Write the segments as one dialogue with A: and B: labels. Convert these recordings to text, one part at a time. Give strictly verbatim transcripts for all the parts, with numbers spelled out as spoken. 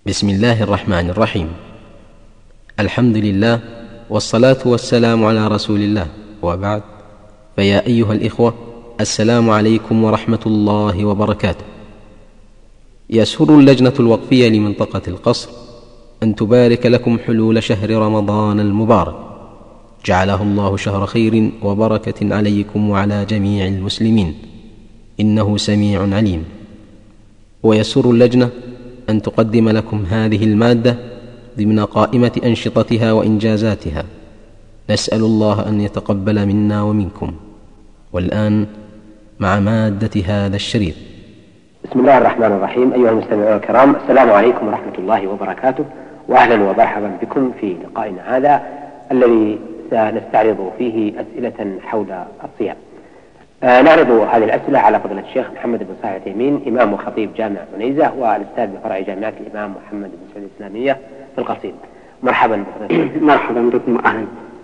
A: بسم الله الرحمن الرحيم. الحمد لله والصلاة والسلام على رسول الله، وبعد، فيا أيها الإخوة، السلام عليكم ورحمة الله وبركاته. يسر اللجنة الوقفية لمنطقة القصر أن تبارك لكم حلول شهر رمضان المبارك، جعله الله شهر خير وبركة عليكم وعلى جميع المسلمين، إنه سميع عليم. ويسر اللجنة أن تقدم لكم هذه المادة ضمن قائمة أنشطتها وإنجازاتها، نسأل الله أن يتقبل منا ومنكم. والآن مع مادة هذا الشريط.
B: بسم الله الرحمن الرحيم. أيها المستمعون الكرام، السلام عليكم ورحمة الله وبركاته، وأهلا ومرحبا بكم في لقائنا هذا الذي سنستعرض فيه أسئلة حول الصيام. آه نعرض هذه الأسئلة على فضيلة الشيخ محمد بن صالح العثيمين، إمام وخطيب جامع عنيزة والأستاذ بفرع جامعة الإمام محمد بن سعود الإسلامية في القصيم. مرحبا بفضيلة الشيخ.
C: مرحبا بكم وأهلا.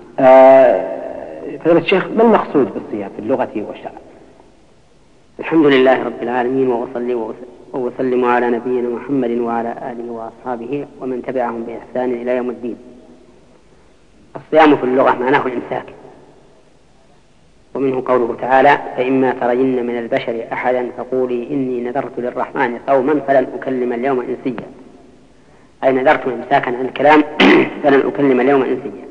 B: آه فضيلة الشيخ، ما المقصود بالصيام في اللغة والشرع؟
C: الحمد لله رب العالمين، وأصلي وأسلم على نبينا محمد وعلى آله وأصحابه ومن تبعهم بإحسان إلى يوم الدين. الصيام في اللغة معناه الإمساك، ومنه قوله تعالى: فإما ترين من البشر أحدا فقولي إني نذرت للرحمن صوما فلن أكلم اليوم إنسيا، أي نذرت إمساكا عن الكلام فلن أكلم اليوم إنسيا.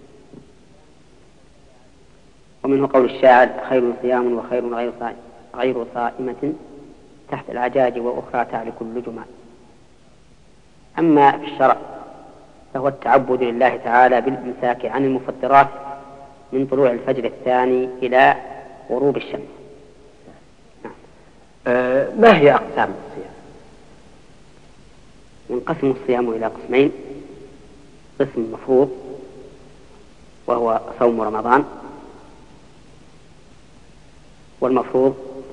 C: ومنه قول الشاعر: خير صيام وخير غير صائم غير صائمة تحت العجاج وأخرى تعلق اللجما. أما في الشرع فهو التعبد لله تعالى بالإمساك عن المفطرات من طلوع الفجر الثاني إلى غروب الشمس.
B: آه ما هي أقسام الصيام؟
C: ينقسم الصيام إلى قسمين: قسم مفروض وهو صوم رمضان، والمفروض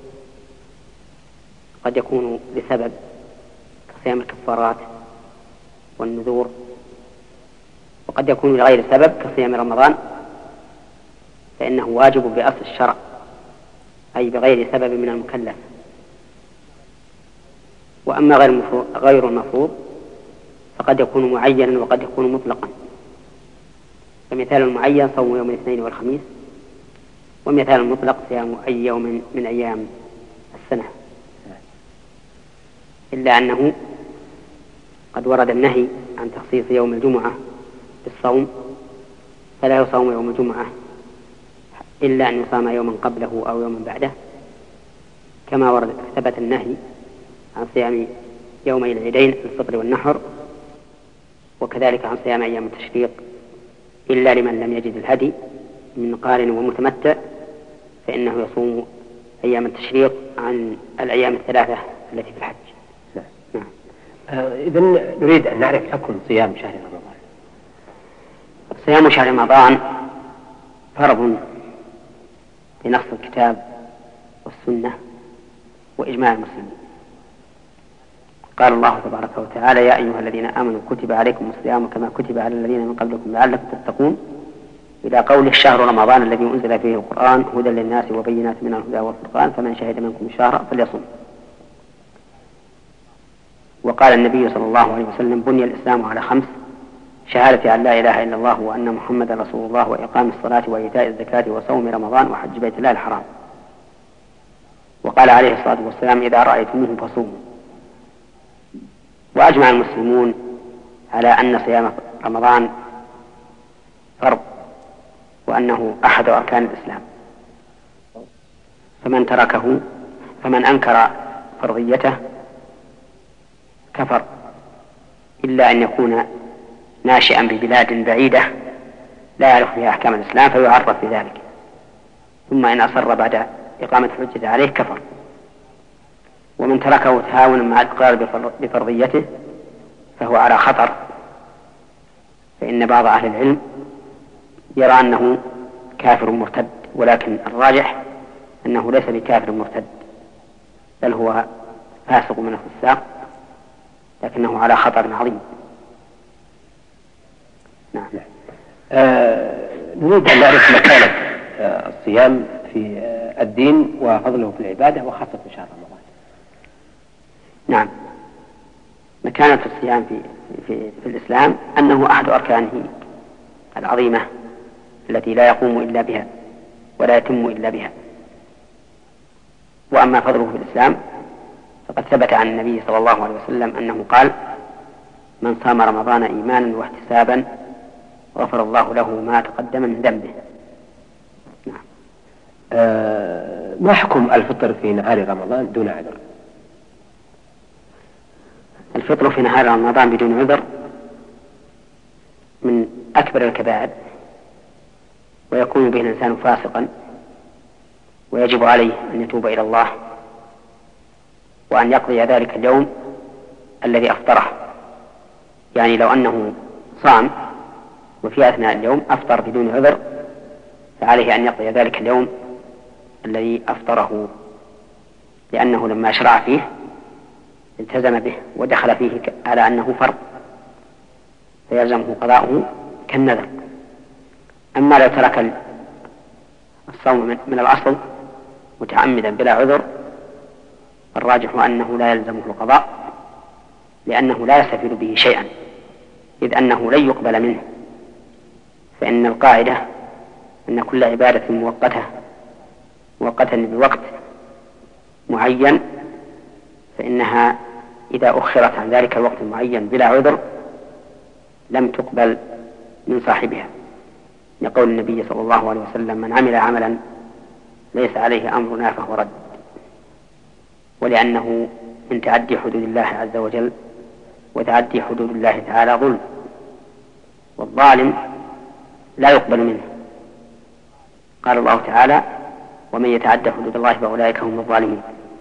C: قد يكون لسبب كصيام الكفارات والنذور، وقد يكون لغير سبب كصيام رمضان، فإنه واجب بأصل الشرع، أي بغير سبب من المكلف. وأما غير المفروض فقد يكون معينا وقد يكون مطلقا. فمثال المعين صوم يوم الاثنين والخميس، ومثال المطلق صيام أي يوم من أيام السنة، إلا أنه قد ورد النهي عن تخصيص يوم الجمعة بالصوم، فلا يصوم يوم الجمعة إلا أن يصام يوما قبله أو يوما بعده، كما ورد ثبت النهي عن صيام يومي العيدين الفطر والنحر، وكذلك عن صيام أيام التشريق إلا لمن لم يجد الهدي من قارن ومتمتع، فإنه يصوم أيام التشريق عن الأيام الثلاثة التي في الحج.
B: نعم. آه إذن نريد أن نعرف حكم صيام شهر رمضان.
C: صيام شهر رمضان فرض بنص الكتاب والسنة وإجماع المسلمين. قال الله تبارك وتعالى: يا أيها الذين آمنوا كتب عليكم الصيام كما كتب على الذين من قبلكم لعلكم تتقون، إلى قوله: شهر رمضان الذي أنزل فيه القرآن هدى للناس وبينات من الهدى والفرقان فمن شهد منكم الشهر فليصم. وقال النبي صلى الله عليه وسلم: بني الإسلام على خمس: شهادة أن لا إله إلا الله وأن محمدا رسول الله، وإقام الصلاة وإيتاء الزكاة وصوم رمضان وحج بيت الله الحرام. وقال عليه الصلاة والسلام: إذا رأيتموه فصوموا. وأجمع المسلمون على أن صيام رمضان فرض، وأنه أحد أركان الإسلام، فمن تركه فمن أنكر فرضيته كفر، إلا أن يكون ناشئا ببلاد بعيدة لا يعرف فيها أحكام الإسلام فيعرف بذلك، ثم إن أصر بعد إقامة الحجة عليه كفر. ومن تركه تهاونا مع الإقرار بفرضيته فهو على خطر، فإن بعض أهل العلم يرى أنه كافر مرتد، ولكن الراجح أنه ليس بكافر مرتد، بل هو فاسق من الفساق، لكنه على خطر عظيم.
B: نعم. آه نريد أن نعرف مكانة آه الصيام في آه الدين وفضله في العبادة، وخاصة في شهر رمضان.
C: نعم. مكانة الصيام في, في, في الإسلام أنه أحد أركانه العظيمة التي لا يقوم إلا بها ولا يتم إلا بها. وأما فضله في الإسلام فقد ثبت عن النبي صلى الله عليه وسلم أنه قال: من صام رمضان إيمانا واحتسابا غفر الله له ما تقدم من ذنبه. نعم.
B: آه ما حكم الفطر في نهار رمضان دون عذر؟
C: الفطر في نهار رمضان بدون عذر من أكبر الكبائر، ويكون به الإنسان فاسقا، ويجب عليه أن يتوب إلى الله وأن يقضي ذلك اليوم الذي أفطره. يعني لو أنه صام وفي أثناء اليوم أفطر بدون عذر فعليه أن يقضي ذلك اليوم الذي أفطره، لأنه لما شرع فيه التزم به ودخل فيه على أنه فرض فيلزمه قضاؤه كالنذر. أما لو ترك الصوم من الأصل متعمدا بلا عذر فالراجح أنه لا يلزمه القضاء، لأنه لا يستفيد به شيئا، إذ أنه لن يقبل منه. فإن القاعدة أن كل عبادة مؤقتة مؤقتة بوقت معين فإنها إذا أخرت عن ذلك الوقت المعين بلا عذر لم تقبل من صاحبها، لقول النبي صلى الله عليه وسلم: من عمل عملا ليس عليه أمرنا فهو رد. ولأنه من تعدي حدود الله عز وجل، وتعدي حدود الله تعالى ظلم، والظالم لا يقبل منه. قال الله تعالى: ومن يتعدى حدود الله فأولئك هم الظالمون.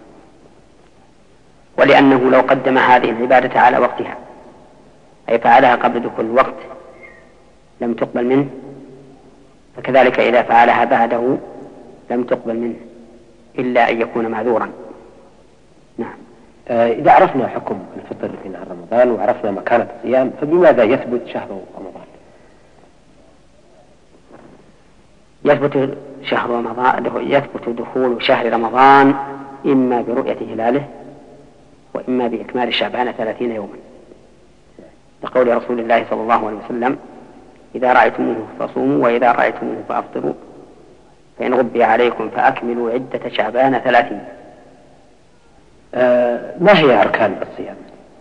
C: ولأنه لو قدم هذه العبادة على وقتها أي فعلها قبل دخول الوقت لم تقبل منه، فكذلك إذا فعلها بعده لم تقبل منه إلا أن يكون معذورا. نعم.
B: آه إذا عرفنا حكم الفطر في نهار رمضان وعرفنا مكانة الصيام فبماذا يثبت شهر رمضان؟
C: يثبت شهر رمضان يثبت دخول شهر رمضان إما برؤية هلاله وإما بإكمال شعبان ثلاثين يوما، لقول رسول الله صلى الله عليه وسلم: إذا رأيتموه فصوموا وإذا رأيتموه فأفطروا فإن غبي عليكم فأكملوا عدة شعبان ثلاثين.
B: آه ما هي أركان الصيام؟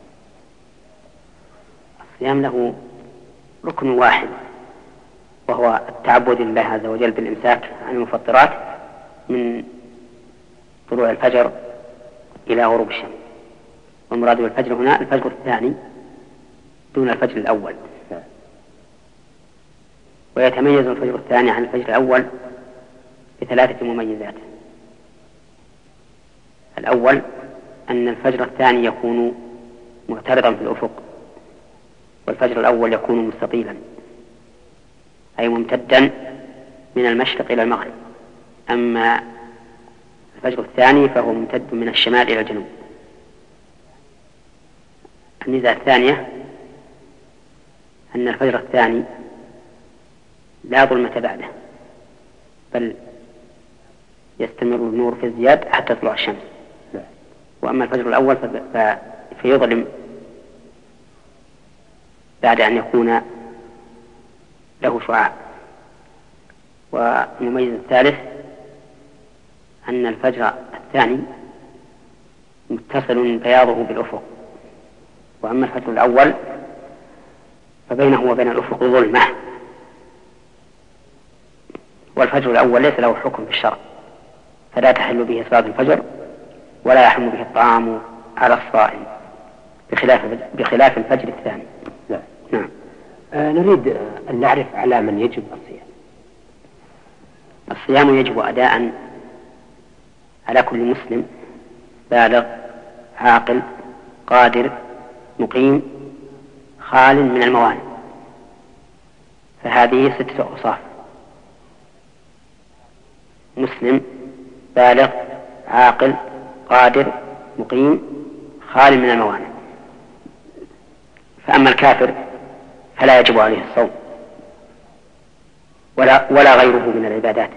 C: الصيام له ركن واحد وهو التعبد لله عز وجل بالإمساك عن المفطرات من طلوع الفجر إلى غروب الشمس. والمراد بالفجر هنا الفجر الثاني دون الفجر الأول، ويتميز الفجر الثاني عن الفجر الأول بثلاثة مميزات. الأول أن الفجر الثاني يكون معترضا في الأفق، والفجر الأول يكون مستطيلا أي ممتدا من المشرق إلى المغرب، أما الفجر الثاني فهو ممتد من الشمال إلى الجنوب. الميزة الثانية أن الفجر الثاني لا ظلمة بعده، بل يستمر النور في الزياد حتى تطلع الشمس. وأما الفجر الأول فيظلم بعد أن يكون له شعاع. والمميز الثالث أن الفجر الثاني متصل بياضه بالأفق، وأما الفجر الأول فبينه وبين الأفق ظلمة. والفجر الأول ليس له حكم في الشرع، فلا تحل به صلاة الفجر ولا يحرم به الطعام على الصائم بخلاف بخلاف الفجر الثاني.
B: نعم.
C: نعم.
B: آه نريد أن نعرف على من يجب الصيام.
C: الصيام يجب أداء على كل مسلم بالغ عاقل قادر مقيم خال من الموانع، فهذه ستة أوصاف: مسلم بالغ عاقل قادر مقيم خال من الموانع. فأما الكافر فلا يجب عليه الصوم ولا, ولا غيره من العبادات.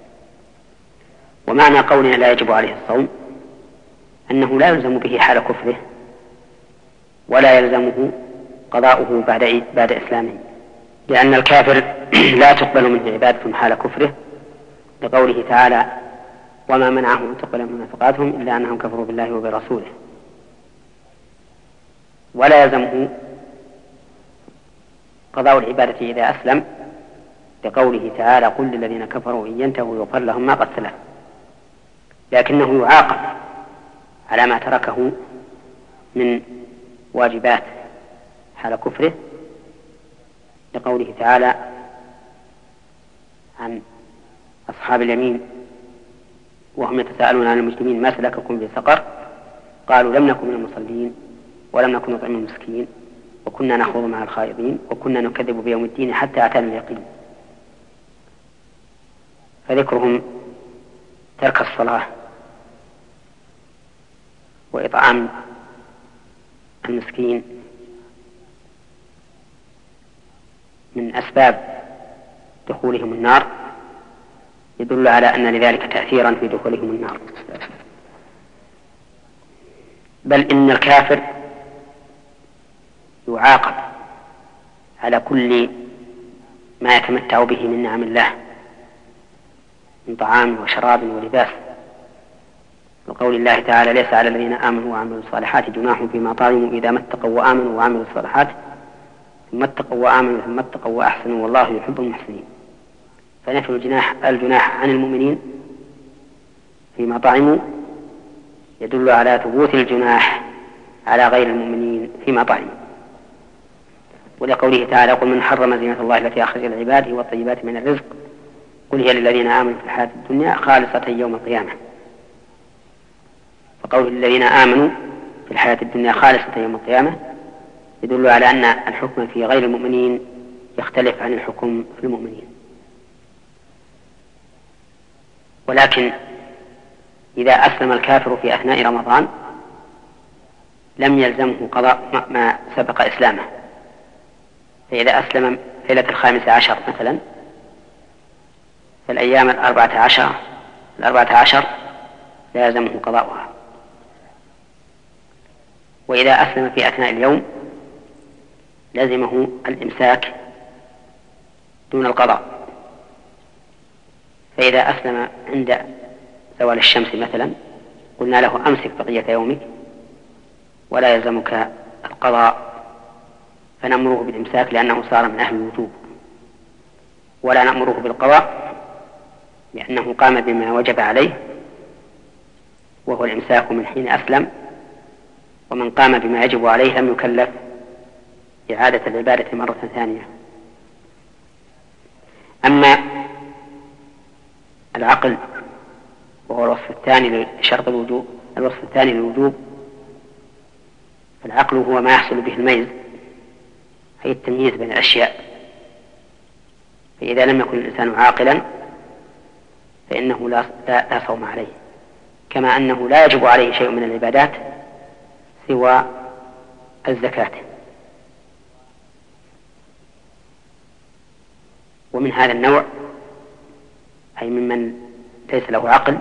C: ومعنى قولنا لا يجب عليه الصوم أنه لا يلزم به حال كفره ولا يلزمه قضاؤه بعد بعد إسلامه، لأن الكافر لا تقبل منه عبادة حال كفره، لقوله تعالى: وما منعهم أن تقبل منهم نفقاتهم إلا أنهم كفروا بالله وبرسوله. ولا يلزمه قضاء العبادة إذا أسلم، لقوله تعالى: قل للذين كفروا إن ينتهوا يغفر لهم ما قد سلف، لكنه يعاقب على ما تركه من واجبات حال كفره، لقوله تعالى عن أصحاب اليمين وهم يتساءلون عن المجرمين: ما سلككم في سقر؟ قالوا: لم نكن من المصلين ولم نكن نطعم المسكين وكنا نخوض مع الخائضين وكنا نكذب بيوم الدين حتى أتانا اليقين. فذكرهم ترك الصلاة وإطعام المسكين من أسباب دخولهم النار يدل على أن لذلك تأثيرا في دخولهم النار. بل إن الكافر يعاقب على كل ما يتمتع به من نعم الله من طعام وشراب ولباس، وقول الله تعالى: ليس على الذين آمنوا وعملوا الصالحات جناح فيما طعموا إذا ما اتقوا وآمنوا وعملوا الصالحات ثم اتقوا وآمنوا ثم اتقوا وأحسنوا والله يحب المحسنين. فنفي الجناح الجناح عن المؤمنين فيما طعموا يدل على ثبوت الجناح على غير المؤمنين فيما طعموا. ولقوله تعالى: قل من حرم زينة الله التي أخرج لعباده والطيبات من الرزق قل هي للذين آمنوا في الحياة الدنيا خالصة يوم القيامة. فقول الذين آمنوا في الحياة الدنيا خالصة يوم القيامة يدل على أن الحكم في غير المؤمنين يختلف عن الحكم في المؤمنين. ولكن إذا أسلم الكافر في أثناء رمضان لم يلزمه قضاء ما سبق إسلامه، فإذا أسلم ليلة الخامس عشر مثلا فالأيام الأربعة عشر الأربعة عشر لا يلزمه قضاؤها. وإذا أسلم في أثناء اليوم لزمه الإمساك دون القضاء، فإذا أسلم عند زوال الشمس مثلا قلنا له: أمسك بقية يومك ولا يلزمك القضاء، فنأمره بالإمساك لأنه صار من أهل الوجوب، ولا نأمره بالقضاء لأنه قام بما وجب عليه وهو الإمساك من حين أسلم، ومن قام بما يجب عليه لم يكلف إعادة العبادة مرة ثانية. أما العقل وهو الوصف الثاني لشرط الوجوب الوصف الثاني للوجوب، فالعقل هو ما يحصل به الميز أي التمييز بين الأشياء، فإذا لم يكن الإنسان عاقلا فإنه لا, لا, لا صوم عليه، كما أنه لا يجب عليه شيء من العبادات سوى الزكاة. ومن هذا النوع أي ممن ليس له عقل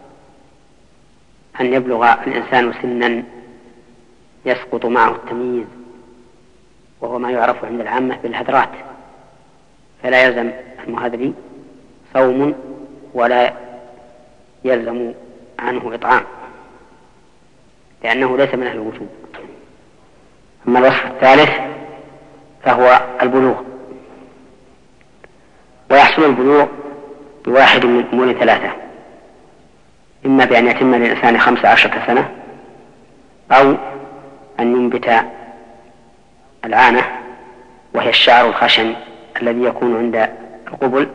C: أن يبلغ الإنسان سنا يسقط معه التمييز، وهو ما يعرف عند العامة بالهذرات، فلا يلزم المهذري صوم ولا يلزم عنه إطعام لأنه ليس من أهل الوجوب. أما الوصف الثالث فهو البلوغ، ويحصل البلوغ بواحد من أمور ثلاثة: إما بأن يتم للإنسان خمس عشرة سنة، أو أن ينبت العانة وهي الشعر الخشن الذي يكون عند القبل،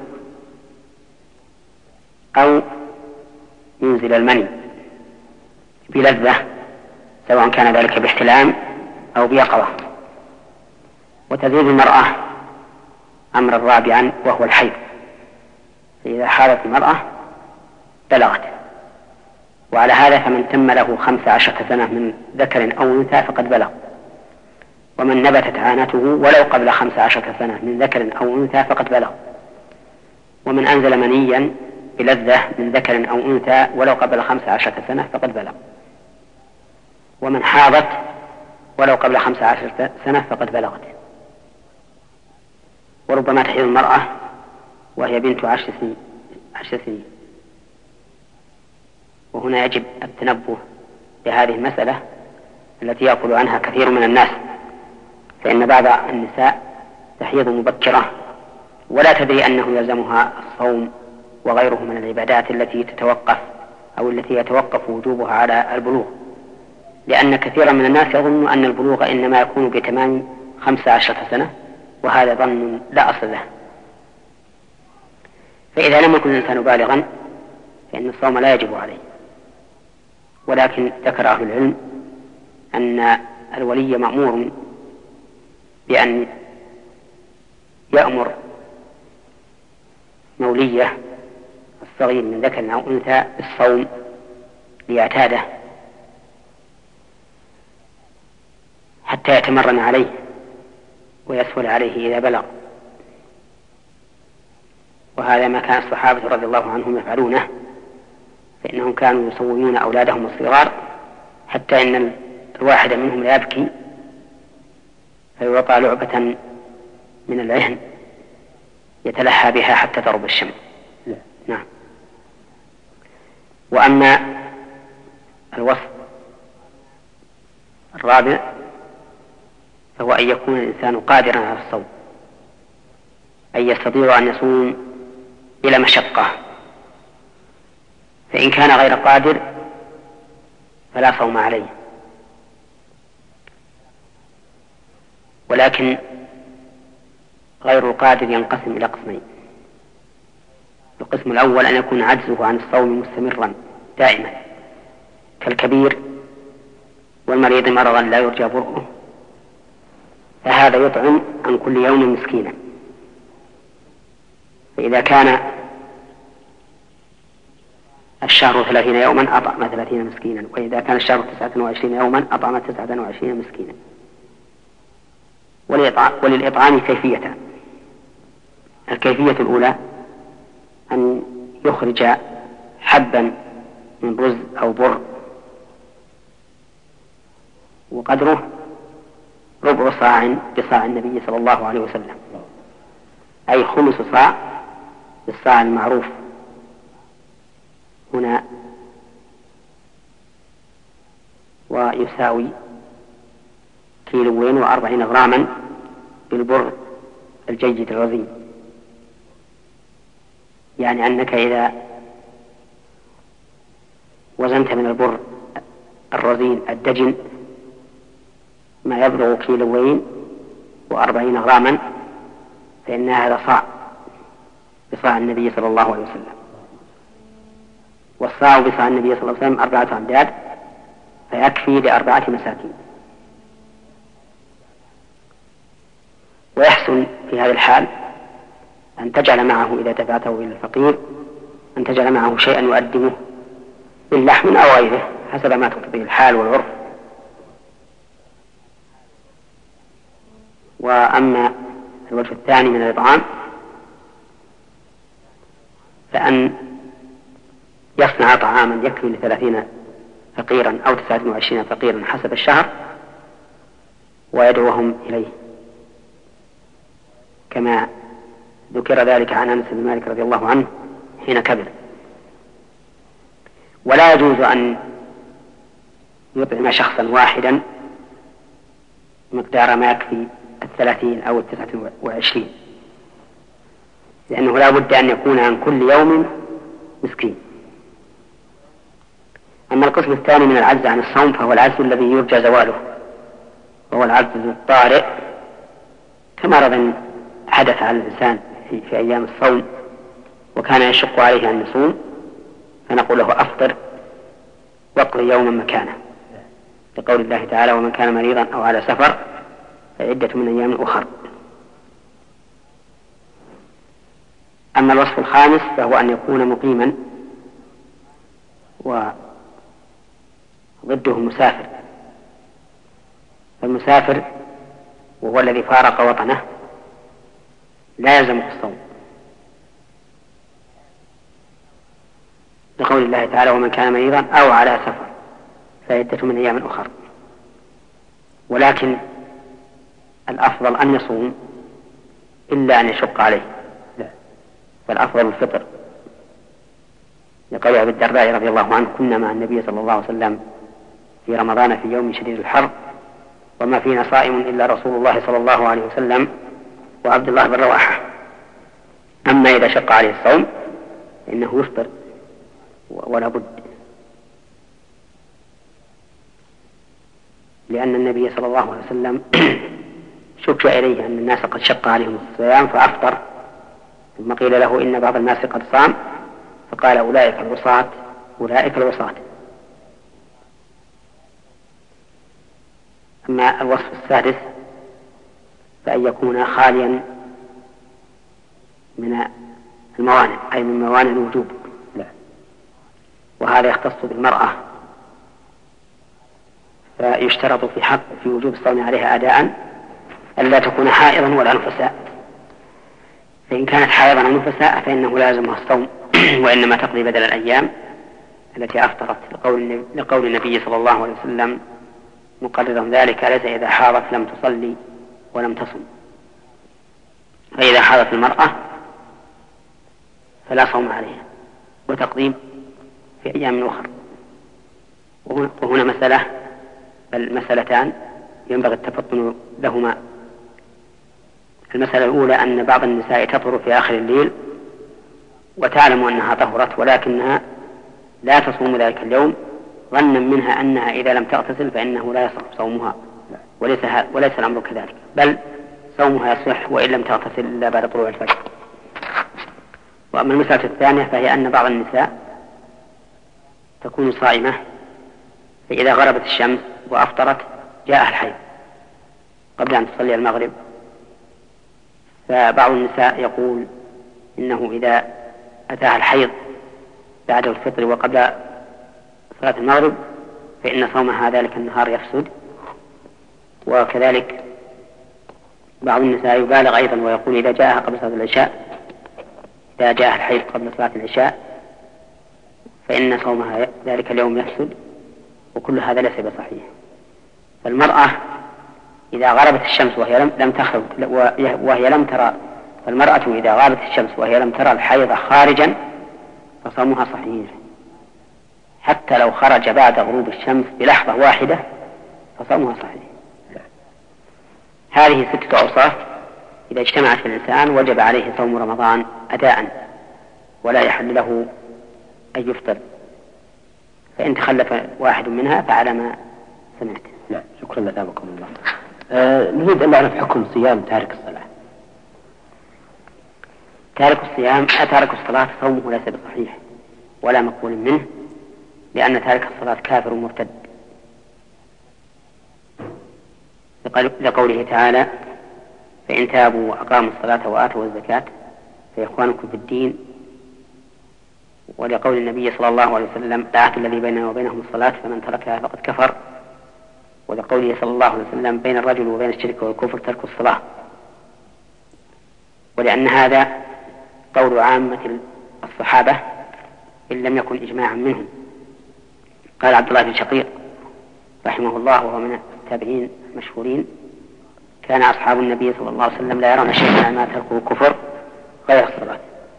C: أو ينزل المني بلذة سواء كان ذلك باحتلام أو بيقظة. وتزيد المرأة أمرا رابعا وهو الحيض، فإذا حالت المرأة بلغت. وعلى هذا فمن تم له خمس عشرة سنة من ذكر أو أنثى فقد بلغ، ومن نبتت عانته ولو قبل خمس عشرة سنة من ذكر أو أنثى فقد بلغ، ومن أنزل منيا بلذة من ذكر أو أنثى ولو قبل خمس عشرة سنة فقد بلغ، ومن حاضت ولو قبل خمس عشرة سنة فقد بلغت. وربما تحيض المرأة وهي بنت عشر سنين, عشر سنين. وهنا يجب التنبه لهذه المسألة التي يغفل عنها كثير من الناس، فإن بعض النساء تحيض مبكرة ولا تدري أنه يلزمها الصوم وغيره من العبادات التي تتوقف أو التي يتوقف وجوبها على البلوغ، لأن كثيرا من الناس يظن أن البلوغ إنما يكون بتمام خمس عشرة سنة، وهذا ظن لا أصل له. فإذا لم يكن الإنسان بالغا فإن الصوم لا يجب عليه. ولكن ذكر أهل العلم أن الولي مأمور بأن يأمر مولية الصغير من ذكر أو أنثى بالصوم ليعتاده حتى يتمرن عليه ويسهل عليه إذا بلغ. وهذا ما كان الصحابة رضي الله عنهم يفعلونه، فإنهم كانوا يصومون أولادهم الصغار حتى إن الواحد منهم لا يبكي فيعطى لعبة من العهن يتلحى بها حتى تغرب الشمس. نعم. وأما الوصف الرابع فهو أن يكون الإنسان قادرا على الصوم، أي يستطيع أن يصوم بلا مشقة، فإن كان غير قادر فلا صوم عليه. ولكن غير القادر ينقسم إلى قسمين. القسم الأول أن يكون عجزه عن الصوم مستمرا دائما كالكبير والمريض مرضا لا يرجى برؤه، فهذا يطعم عن كل يوم مسكينا. فإذا كان الشهر ثلاثين يوما أطعم ثلاثين مسكينا، وإذا كان الشهر تسعة وعشرين يوما أطعم تسعة وعشرين مسكينا. وللإطعام كيفيتان. الكيفية الأولى أن يخرج حبا من رز أو بر وقدره ربع صاع بصاع النبي صلى الله عليه وسلم، أي خمس صاع بالصاع المعروف هنا، ويساوي كيلوين وأربعين غراما بالبر الجيد الرزين. يعني أنك إذا وزنت من البر الرزين الدجن ما يبلغ كيلوين وأربعين غراما فإن هذا صاع بصاع النبي صلى الله عليه وسلم. والصاع بصاع النبي صلى الله عليه وسلم أربعة أمداد فيكفي لأربعة مساكين. ويحسن في هذه الحال أن تجعل معه إذا دفعته إلى الفقير أن تجعل معه شيئا يقدمه من لحم أو غيره حسب ما تقتضيه الحال والعرف. وأما الوجه الثاني من الإطعام فأن يصنع طعاما يكفي لثلاثين فقيرا أو تسعة وعشرين فقيرا حسب الشهر ويدعوهم إليه، كما ذكر ذلك عن أنس بن مالك رضي الله عنه حين كبر. ولا يجوز أن يطعم شخصا واحدا مقدار ما يكفي الثلاثين أو التسعة وعشرين، لأنه لا بد أن يكون عن كل يوم مسكين. أما القسم الثاني من العجز عن الصوم فهو العجز الذي يرجى زواله، وهو العجز الطارئ كمرض حدث على الإنسان في, في أيام الصوم وكان يشق عليه أن يصوم، فنقول له أفطر واقضي يوما مكانه، لقول الله تعالى ومن كان مريضا أو على سفر فعدة من أيام أخر. أما الوصف الخامس فهو أن يكون مقيما، وضده المسافر. فالمسافر وهو الذي فارق وطنه لا يلزمه الصوم، لقول الله تعالى ومن كان مريضا أو على سفر فعدة من أيام أخر. ولكن الأفضل أن يصوم إلا أن يشق عليه، فالأفضل الفطر، لقول أبي الدرداء رضي الله عنه: كنا مع النبي صلى الله عليه وسلم في رمضان في يوم شديد الحر وما فينا صائم إلا رسول الله صلى الله عليه وسلم وعبد الله بن رواحة. أما إذا شق عليه الصوم فإنه يفطر ولا بد، لأن النبي صلى الله عليه وسلم شك إليه أن الناس قد شق عليهم الصيام فأفطر، ثم قيل له إن بعض الناس قد صام فقال: أولئك العصاة أولئك العصاة. أما الوصف السادس فأن يكون خاليا من الموانع، أي من موانع الوجوب، وهذا يختص بالمرأة، فيشترط في حق في وجوب الصوم عليها أداء ألا تكون حائضا ولا نفساء، فإن كانت حائضا أو نفساء فإنه لازمها الصوم وإنما تقضي بدل الأيام التي أفطرت، لقول, لقول النبي صلى الله عليه وسلم مقررا ذلك: ليس إذا حاضت لم تصلي ولم تصم. فإذا حاضت المرأة فلا صوم عليها وتقديم في أيام أخرى. وهنا مسألة بل مسألتان ينبغي التفطن لهما. المسألة الأولى أن بعض النساء تطهر في آخر الليل وتعلم أنها طهرت ولكنها لا تصوم ذلك اليوم ظنا منها أنها إذا لم تغتسل فإنه لا يصح صومها، وليس, وليس الأمر كذلك، بل صومها يصح وإن لم تغتسل إلا بعد طلوع الفجر. وأما المسألة الثانية فهي أن بعض النساء تكون صائمة فإذا غربت الشمس وأفطرت جاءها الحيض قبل أن تصلي المغرب، فبعض النساء يقول إنه إذا أتاها الحيض بعد الفطر وقبل صلاة المغرب فإن صومها ذلك النهار يفسد. وكذلك بعض النساء يبالغ أيضا ويقول إذا جاءها قبل صلاة العشاء إذا جاءها الحيض قبل صلاة العشاء فإن صومها ذلك اليوم يفسد، وكل هذا ليس بصحيح. فالمرأة إذا غربت الشمس وهي لم تخرج وهي لم ترى فالمرأة إذا غابت الشمس وهي لم ترى الحيض خارجا فصومها صحيح، حتى لو خرج بعد غروب الشمس بلحظة واحدة فصومها صحيح. هذه ستة أوصاف إذا اجتمعت في الإنسان وجب عليه صوم رمضان أداء ولا يحل له أن يفطر، فإن تخلف واحد منها فعلى ما سمعت.
B: نعم، شكرا لكم الله. أه نريد أن نعرف حكم صيام تارك الصلاة.
C: تارك الصيام تارك الصلاة صومه ليس بصحيح ولا مقبول منه، لأن تارك الصلاة كافر مرتد، لقوله تعالى: فإن تابوا وأقاموا الصلاة وآتوا الزكاة فإخوانكم في الدين، ولقول النبي صلى الله عليه وسلم: لا عهد الذي بيننا وبينهم الصلاة فمن تركها فقد كفر، ولقوله صلى الله عليه وسلم: بين الرجل وبين الشرك والكفر ترك الصلاة. ولأن هذا قول عامة الصحابة إن لم يكن إجماعا منهم. قال عبد الله بن شقيق رحمه الله وهو من التابعين المشهورين: كان أصحاب النبي صلى الله عليه وسلم لا يرون شيئا ما تركه كفر غير الصلاة.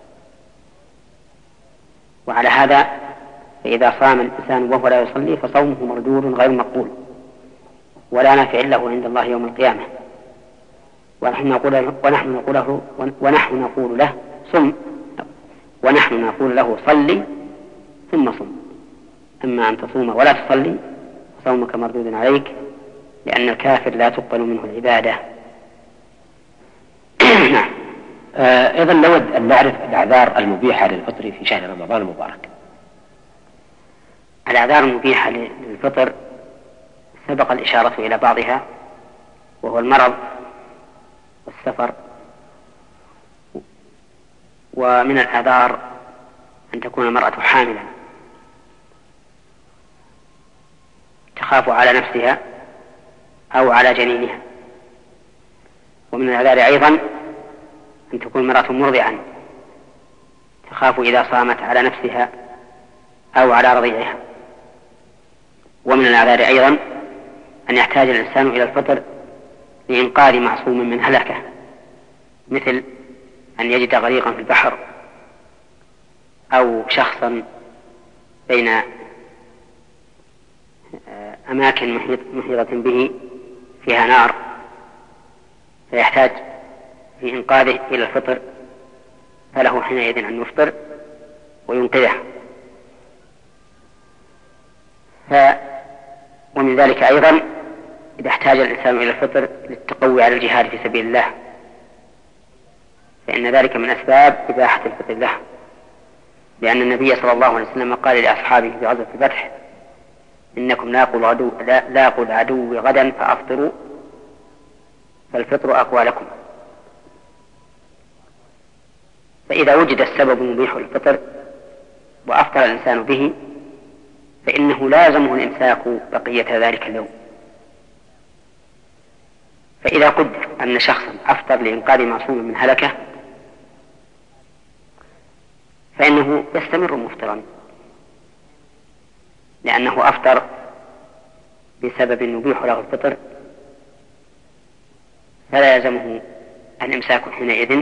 C: وعلى هذا فإذا صام الإنسان وهو لا يصلي فصومه مردود غير مقبول ولا نافع له عند الله يوم القيامة. ونحن نقول له ونحن نقول له ونحن نقول له صم ونحن نقول له صلي ثم صم. أما أن تصوم ولا تصلي فصومك مردود عليك، لأن الكافر لا تقبل منه العبادة.
B: نعم. أيضا نود أن نعرف الأعذار المبيحة للفطر في شهر رمضان المبارك.
C: الأعذار المبيحة للفطر سبق الإشارة إلى بعضها، وهو المرض والسفر. ومن الأعذار أن تكون المرأة حاملا تخاف على نفسها أو على جنينها. ومن الأعذار أيضا أن تكون المرأة مرضعا تخاف إذا صامت على نفسها أو على رضيعها. ومن الأعذار أيضا أن يحتاج الإنسان إلى الفطر لإنقاذ معصوم من هلكة، مثل أن يجد غريقا في البحر، أو شخصا بين أماكن محيطة به فيها نار فيحتاج في إنقاذه إلى الفطر، فله حينئذ أن يفطر وينقذه. ف... ومن ذلك أيضا إذا احتاج الإنسان إلى الفطر للتقوي على الجهاد في سبيل الله، فإن ذلك من أسباب إباحة الفطر له، لأن النبي صلى الله عليه وسلم قال لأصحابه في غزوة الفتح: إنكم لاقوا العدو, لاقوا العدو غدا فأفطروا فالفطر أقوى لكم. فإذا وجد السبب المبيح للفطر وأفطر الإنسان به فإنه لازمه الإمساك بقية ذلك اليوم. فإذا قدر أن شخصا أفطر لإنقاذ معصوم من هلكة فإنه يستمر مفطرا، لأنه أفطر بسبب يبيح له الفطر، فلا يلزمه الإمساك حينئذ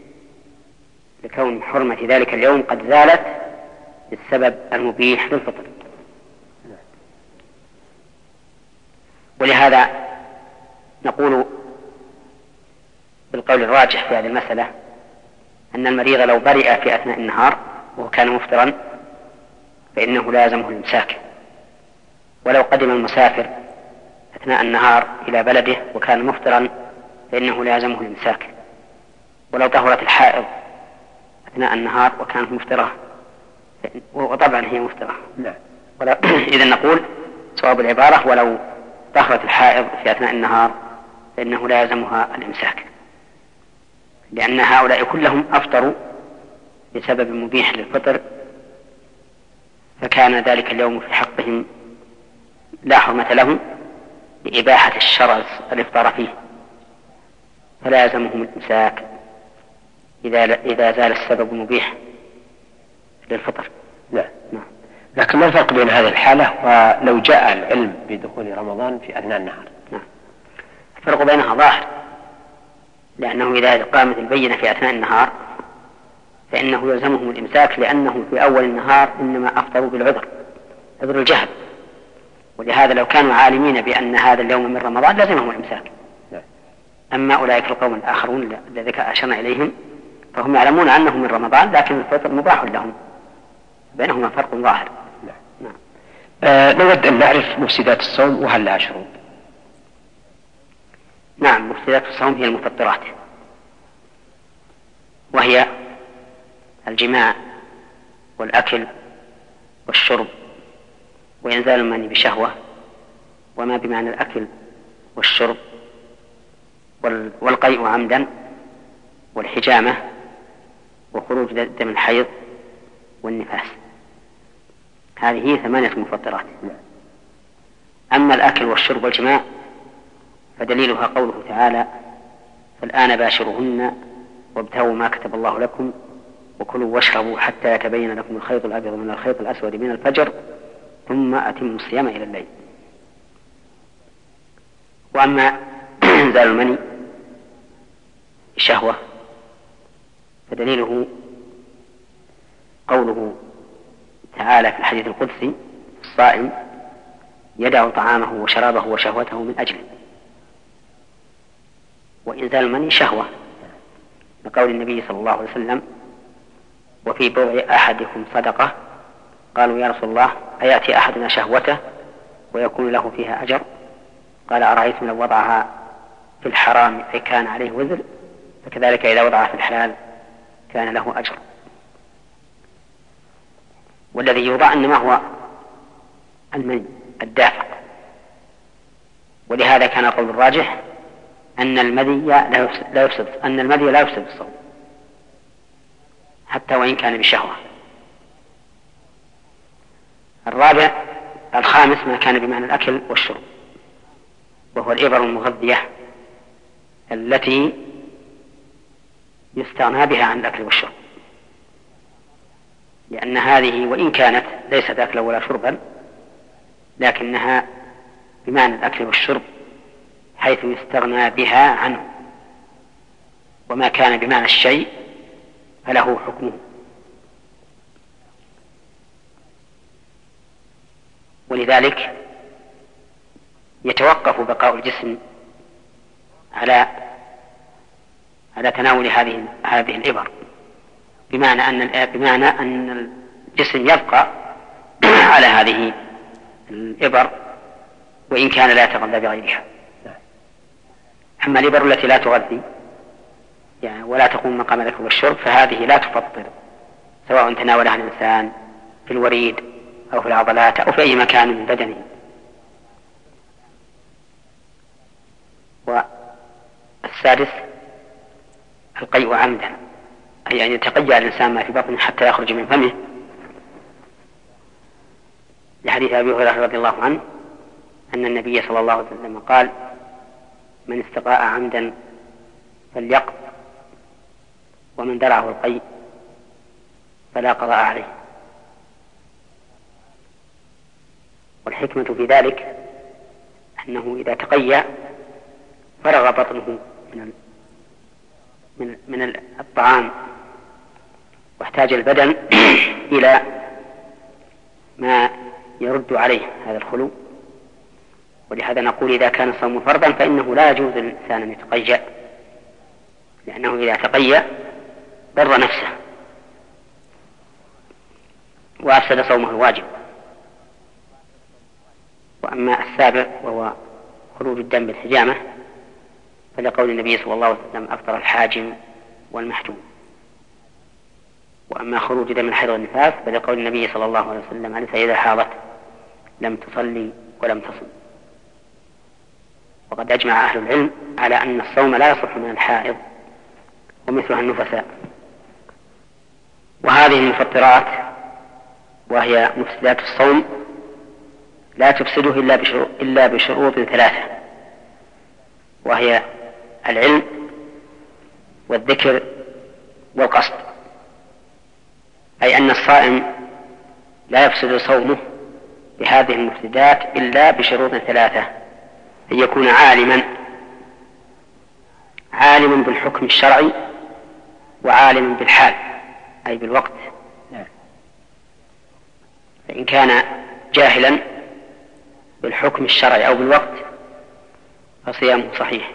C: لكون حرمة ذلك اليوم قد زالت بالسبب المبيح للفطر. ولهذا نقول بالقول الراجح في هذه المسألة أن المريض لو برئ في أثناء النهار وهو كان مفطرا فإنه لازمه الإمساك، ولو قدم المسافر أثناء النهار إلى بلده وكان مفطرا فإنه لازمه الإمساك، ولو طهرت الحائض أثناء النهار وكانت مفطرة وطبعا هي مفطرة. إذا نقول صواب العبارة ولو طهرت الحائض في أثناء النهار فإنه لازمها الإمساك، لأن هؤلاء كلهم أفطروا بسبب مبيح للفطر، فكان ذلك اليوم في حقهم لا حرمة لهم لإباحة الشرع الإفطار فيه، فلازمهم الإمساك إذا إذا زال السبب المبيح للفطر.
B: نعم. نعم. لكن ما الفرق بين هذه الحالة ولو جاء العلم بدخول رمضان في أثناء النهار؟
C: نعم. الفرق بينها ظاهر، لأنه إذا قامت البينة في أثناء النهار فإنه يلزمهم الإمساك، لأنه في أول النهار إنما أفطروا بالعذر، عذر الجهل، ولهذا لو كانوا عالمين بأن هذا اليوم من رمضان لازمهم الإمساك. أما أولئك القوم الآخرون الذين أشرنا إليهم فهم يعلمون أنه من رمضان لكن الفطر مباح لهم، بينهما فرق ظاهر.
B: نعم. آه نود أن نعرف مفسدات الصوم وهل لها شروط؟
C: نعم، مفسدات الصوم هي المفطرات، وهي الجماع والأكل والشرب وإنزال المني بشهوة، وما بمعنى الأكل والشرب والقيء عمدا والحجامة وخروج دم الحيض والنفاس، هذه هي ثمانية مفطرات. أما الأكل والشرب والجماع فدليلها قوله تعالى: فالآن باشرهن وابتغوا ما كتب الله لكم وكلوا واشربوا حتى يتبين لكم الخيط الأبيض من الخيط الأسود من الفجر ثم أتموا الصيام إلى الليل. وأما إنزال المني الشهوة فدليله قوله تعالى في الحديث القدسي: الصائم يدع طعامه وشرابه وشهوته من أجله. وإنزال المني شهوة لقول النبي صلى الله عليه وسلم: وفي بضع أحدكم صدقة. قالوا: يا رسول الله أيأتي أحدنا شهوته ويكون له فيها أجر؟ قال: أرأيتم لو وضعها في الحرام فكان عليه وزر، فكذلك إذا وضعها في الحلال كان له أجر. والذي يوضع إنما هو المني الدافق، ولهذا كان قول الراجح أن المذي لا يفسد أن المذي لا يفسد الصوم حتى وإن كان بشهوة. الرابع الخامس ما كان بمعنى الأكل والشرب، وهو الإبر المغذية التي يستغنى بها عن الأكل والشرب، لأن هذه وإن كانت ليست أكلا ولا شربا لكنها بمعنى الأكل والشرب حيث يستغنى بها عنه، وما كان بمعنى الشيء فله حكمه. ولذلك يتوقف بقاء الجسم على على تناول هذه هذه الإبر، بمعنى أن بمعنى أن الجسم يبقى على هذه الإبر وإن كان لا يتغذى بغيرها. أما الإبر التي لا تغذي يعني ولا تقوم مقام الأكل والشرب فهذه لا تفطر، سواء تناولها الإنسان في الوريد أو في العضلات أو في أي مكان من بدنه. والسادس القيء عمدا، أي أن يتقيأ الإنسان ما في بطنه حتى يخرج من فمه، لحديث أبي هريرة رضي الله عنه أن النبي صلى الله عليه وسلم قال: من استقاء عمدا فليقض، ومن درعه القيء فلا قضاء عليه. والحكمة في ذلك أنه إذا تقيأ فرغ بطنه من من من الطعام، واحتاج البدن إلى ما يرد عليه هذا الخلو. ولهذا نقول إذا كان الصوم فرضا فإنه لا يجوز للإنسان أن يتقيأ، لأنه إذا تقيأ ضر نفسه وأفسد صومه الواجب. وأما السابع وهو خروج الدم بالحجامة فلقول النبي صلى الله عليه وسلم: أفطر الحاجم والمحجوم. وأما خروج دم الحيض والنفاس فلقول النبي صلى الله عليه وسلم: أنت إذا حاضت لم تصلي ولم تصم. وقد أجمع أهل العلم على أن الصوم لا يصح من الحائض ومثلها النفساء. وهذه المفطرات وهي مفسدات الصوم لا تفسده إلا بشروط, إلا بشروط ثلاثة، وهي العلم والذكر والقصد. أي أن الصائم لا يفسد صومه بهذه المفسدات إلا بشروط ثلاثة: أن يكون عالما عالما بالحكم الشرعي، وعالما بالحال أي بالوقت. فإن كان جاهلا بالحكم الشرعي أو بالوقت فصيامه صحيح،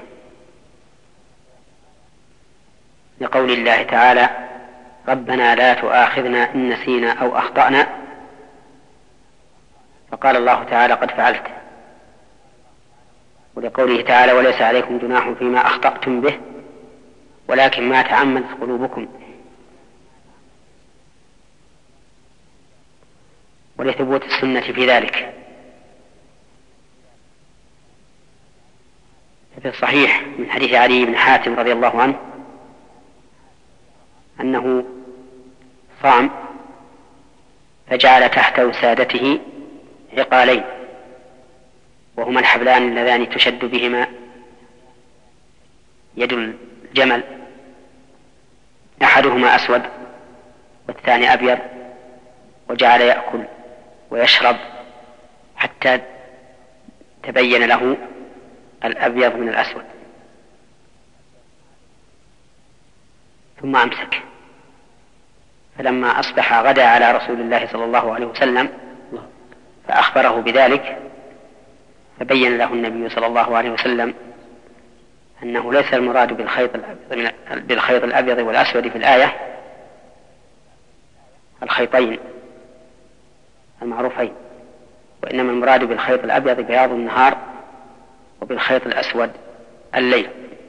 C: لقول الله تعالى: ربنا لا تؤاخذنا إن نسينا أو أخطأنا. فقال الله تعالى: قد فعلت. ولقوله تعالى: وليس عليكم جناح فيما أخطأتم به ولكن ما تعمدت قلوبكم. ولثبوت السنة في ذلك. في الصحيح من حديث علي بن حاتم رضي الله عنه أنه صام فجعل تحت وسادته عقالين، وهما الحبلان اللذان تشد بهما يد الجمل، أحدهما أسود والثاني أبيض، وجعل يأكل ويشرب حتى تبين له الأبيض من الأسود، ثم أمسك. فلما أصبح غدا على رسول الله صلى الله عليه وسلم فأخبره بذلك، فبين له النبي صلى الله عليه وسلم أنه ليس المراد بالخيط الأبيض, بالخيط الأبيض والأسود في الآية الخيطين المعروفين، وإنما المراد بالخيط الأبيض بياض النهار، وبالخيط الأسود الليل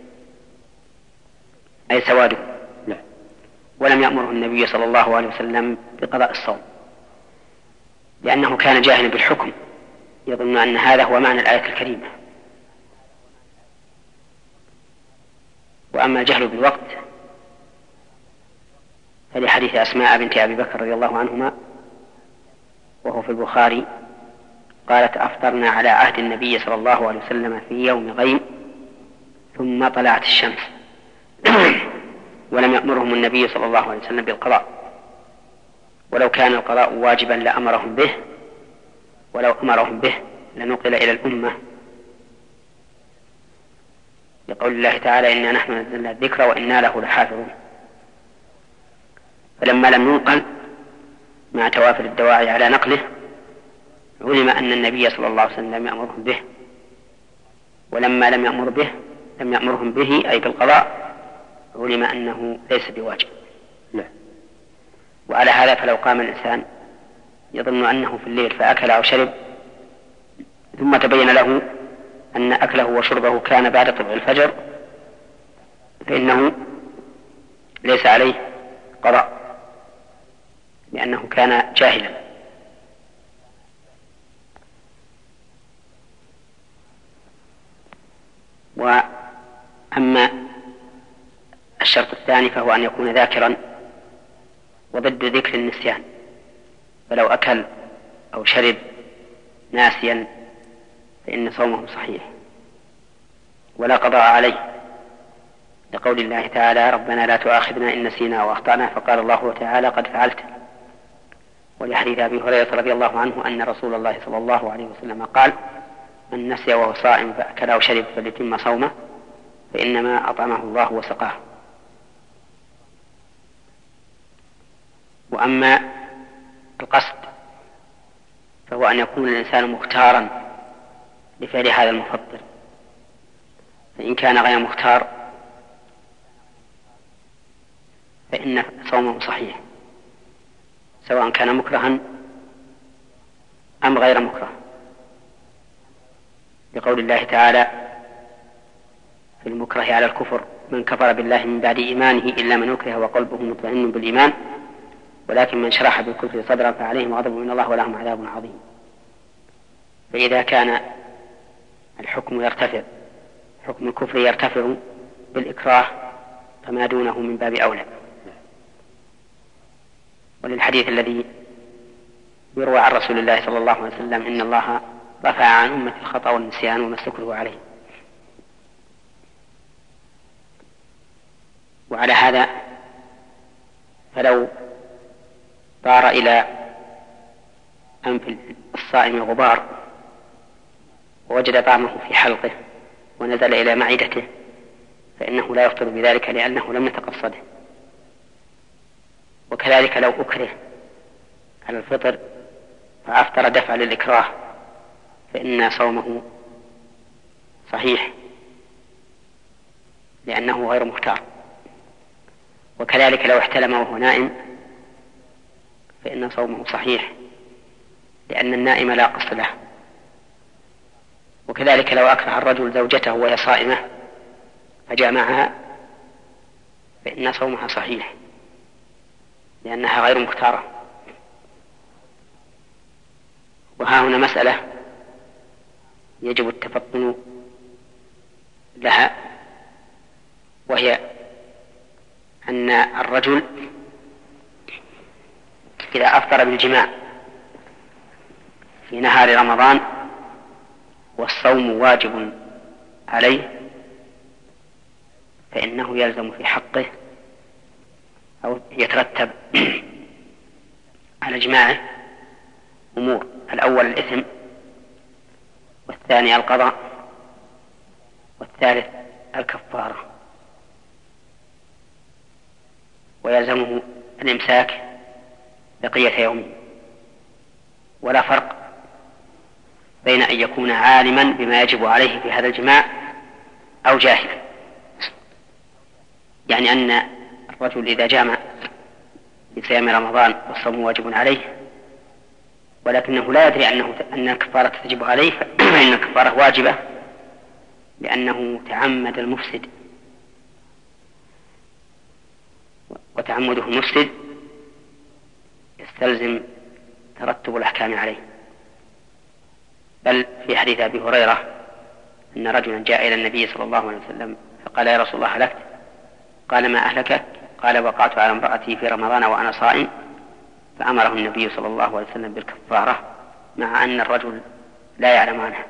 C: أي سواده. ولم يأمره النبي صلى الله عليه وسلم بقضاء الصوم، لأنه كان جاهلا بالحكم يظن أن هذا هو معنى الآية الكريمة. وأما الجهل بالوقت فلحديث أسماء بنت أبي بكر رضي الله عنهما وهو في البخاري قالت: أفطرنا على عهد النبي صلى الله عليه وسلم في يوم غيم ثم طلعت الشمس ولم يأمرهم النبي صلى الله عليه وسلم بالقضاء، ولو كان القضاء واجبا لأمرهم به، ولو أمرهم به لنقل إلى الأمة لقول الله تعالى إنا نحن نزلنا الذكر وإنا له لحافظون. فلما لم ينقل مع توافر الدواعي على نقله علم أن النبي صلى الله عليه وسلم لم يأمرهم به، ولما لم يأمر به لم يأمرهم به أي بالقضاء علم أنه ليس بواجب. وعلى هذا فلو قام الإنسان يظن أنه في الليل فأكل أو شرب ثم تبين له أن أكله وشربه كان بعد طلوع الفجر فإنه ليس عليه قضاء لأنه كان جاهلا. وأما الشرط الثاني فهو أن يكون ذاكرا، وضد ذكر النسيان، فلو أكل أو شرب ناسيا فإن صومه صحيح ولا قضاء عليه، لقول الله تعالى ربنا لا تؤاخذنا إن نسينا وأخطأنا، فقال الله تعالى قد فعلت. ولحديث أبي هريرة رضي الله عنه أن رسول الله صلى الله عليه وسلم قال من نسي وهو صائم فأكل أو شرب فليتم صومه فإنما أطعمه الله وسقاه. وأما القصد فهو أن يكون الإنسان مختارا لفعل هذا المفطر، فإن كان غير مختار فإن صومه صحيح سواء كان مكرها أم غير مكره، لقول الله تعالى في المكره على الكفر من كفر بالله من بعد إيمانه إلا من أكره وقلبه مطمئن بالإيمان ولكن من شرح بالكفر صدرا فعليهم غضب من الله ولهم عذاب عظيم. فإذا كان الحكم يرتفع حكم الكفر يرتفع بالإكراه فما دونه من باب أولى. وللحديث الذي يروى عن رسول الله صلى الله عليه وسلم إن الله رفع عن أمة الخطأ والنسيان وما استكرهوا عليه. وعلى هذا فلو طار إلى أنف الصائم غبار ووجد طعمه في حلقه ونزل إلى معدته فإنه لا يفطر بذلك لأنه لم يتقصده. وكذلك لو أكره على الفطر فأفطر دفع للإكراه فإن صومه صحيح لأنه غير مختار. وكذلك لو احتلم وهو نائم فإن صومه صحيح لأن النائم لا قصد له. وكذلك لو أكره الرجل زوجته وهي صائمة فجامعها فإن صومها صحيح لأنها غير مختارة. وها هنا مسألة يجب التفطن لها، وهي أن الرجل إذا أفطر بالجماع في نهار رمضان والصوم واجب عليه فإنه يلزم في حقه أو يترتب على جماعه أمور: الأول الإثم، والثاني القضاء، والثالث الكفارة. ويلزمه الإمساك بقية يومه. ولا فرق بين أن يكون عالما بما يجب عليه في هذا الجماع أو جاهلا، يعني أن الرجل إذا جامع في صيام رمضان والصوم واجب عليه ولكنه لا يدري أنه أن الكفارة تجب عليه فإن الكفارة واجبة لأنه تعمد المفسد، وتعمده المفسد يستلزم ترتب الأحكام عليه. بل في حديث أبي هريرة أن رجلا جاء إلى النبي صلى الله عليه وسلم فقال: يا رسول الله هلكت. قال: ما أهلكك؟ قال: وقعت على امرأتي في رمضان وأنا صائم. فأمره النبي صلى الله عليه وسلم بالكفارة مع أن الرجل لا يعلم عنها.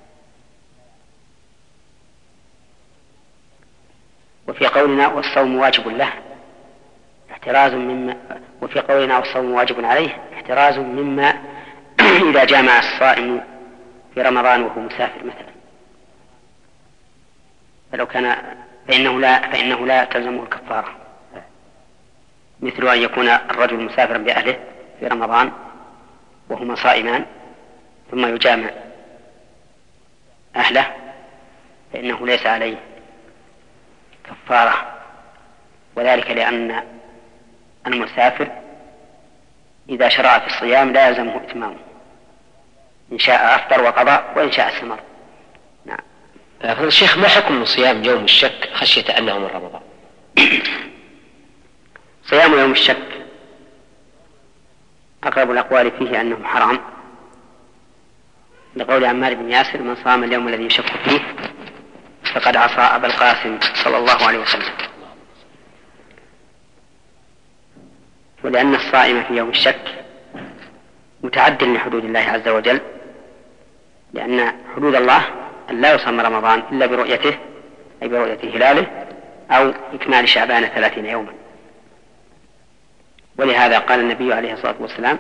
C: وفي قولنا والصوم واجب له احتراز مما وفي قولنا والصوم واجب عليه احتراز مما إذا جامع الصائم في رمضان وهو مسافر مثلا، فلو كان فإنه لا فإنه لا تلزمه الكفارة، مثل أن يكون الرجل مسافرا بأهله في رمضان وهما صائمان ثم يجامع أهله، فإنه ليس عليه كفارة، وذلك لأن المسافر إذا شرع في الصيام لا يلزمه إتمامه، إن شاء أفطر وقضى وإن شاء استمر.
B: نعم. فضل الشيخ، ما حكم صيام يوم الشك خشية أنه من رمضان؟
C: صيام يوم الشك أقرب الأقوال فيه أنه حرام، لقول عمار بن ياسر: من صام اليوم الذي يشك فيه فقد عصى أبا القاسم صلى الله عليه وسلم. ولأن الصائم في يوم الشك متعد لحدود الله عز وجل، لأن حدود الله أن لا يصام رمضان إلا برؤيته، أي برؤية هلاله أو إكمال شعبان ثلاثين يوما. ولهذا قال النبي عليه الصلاة والسلام: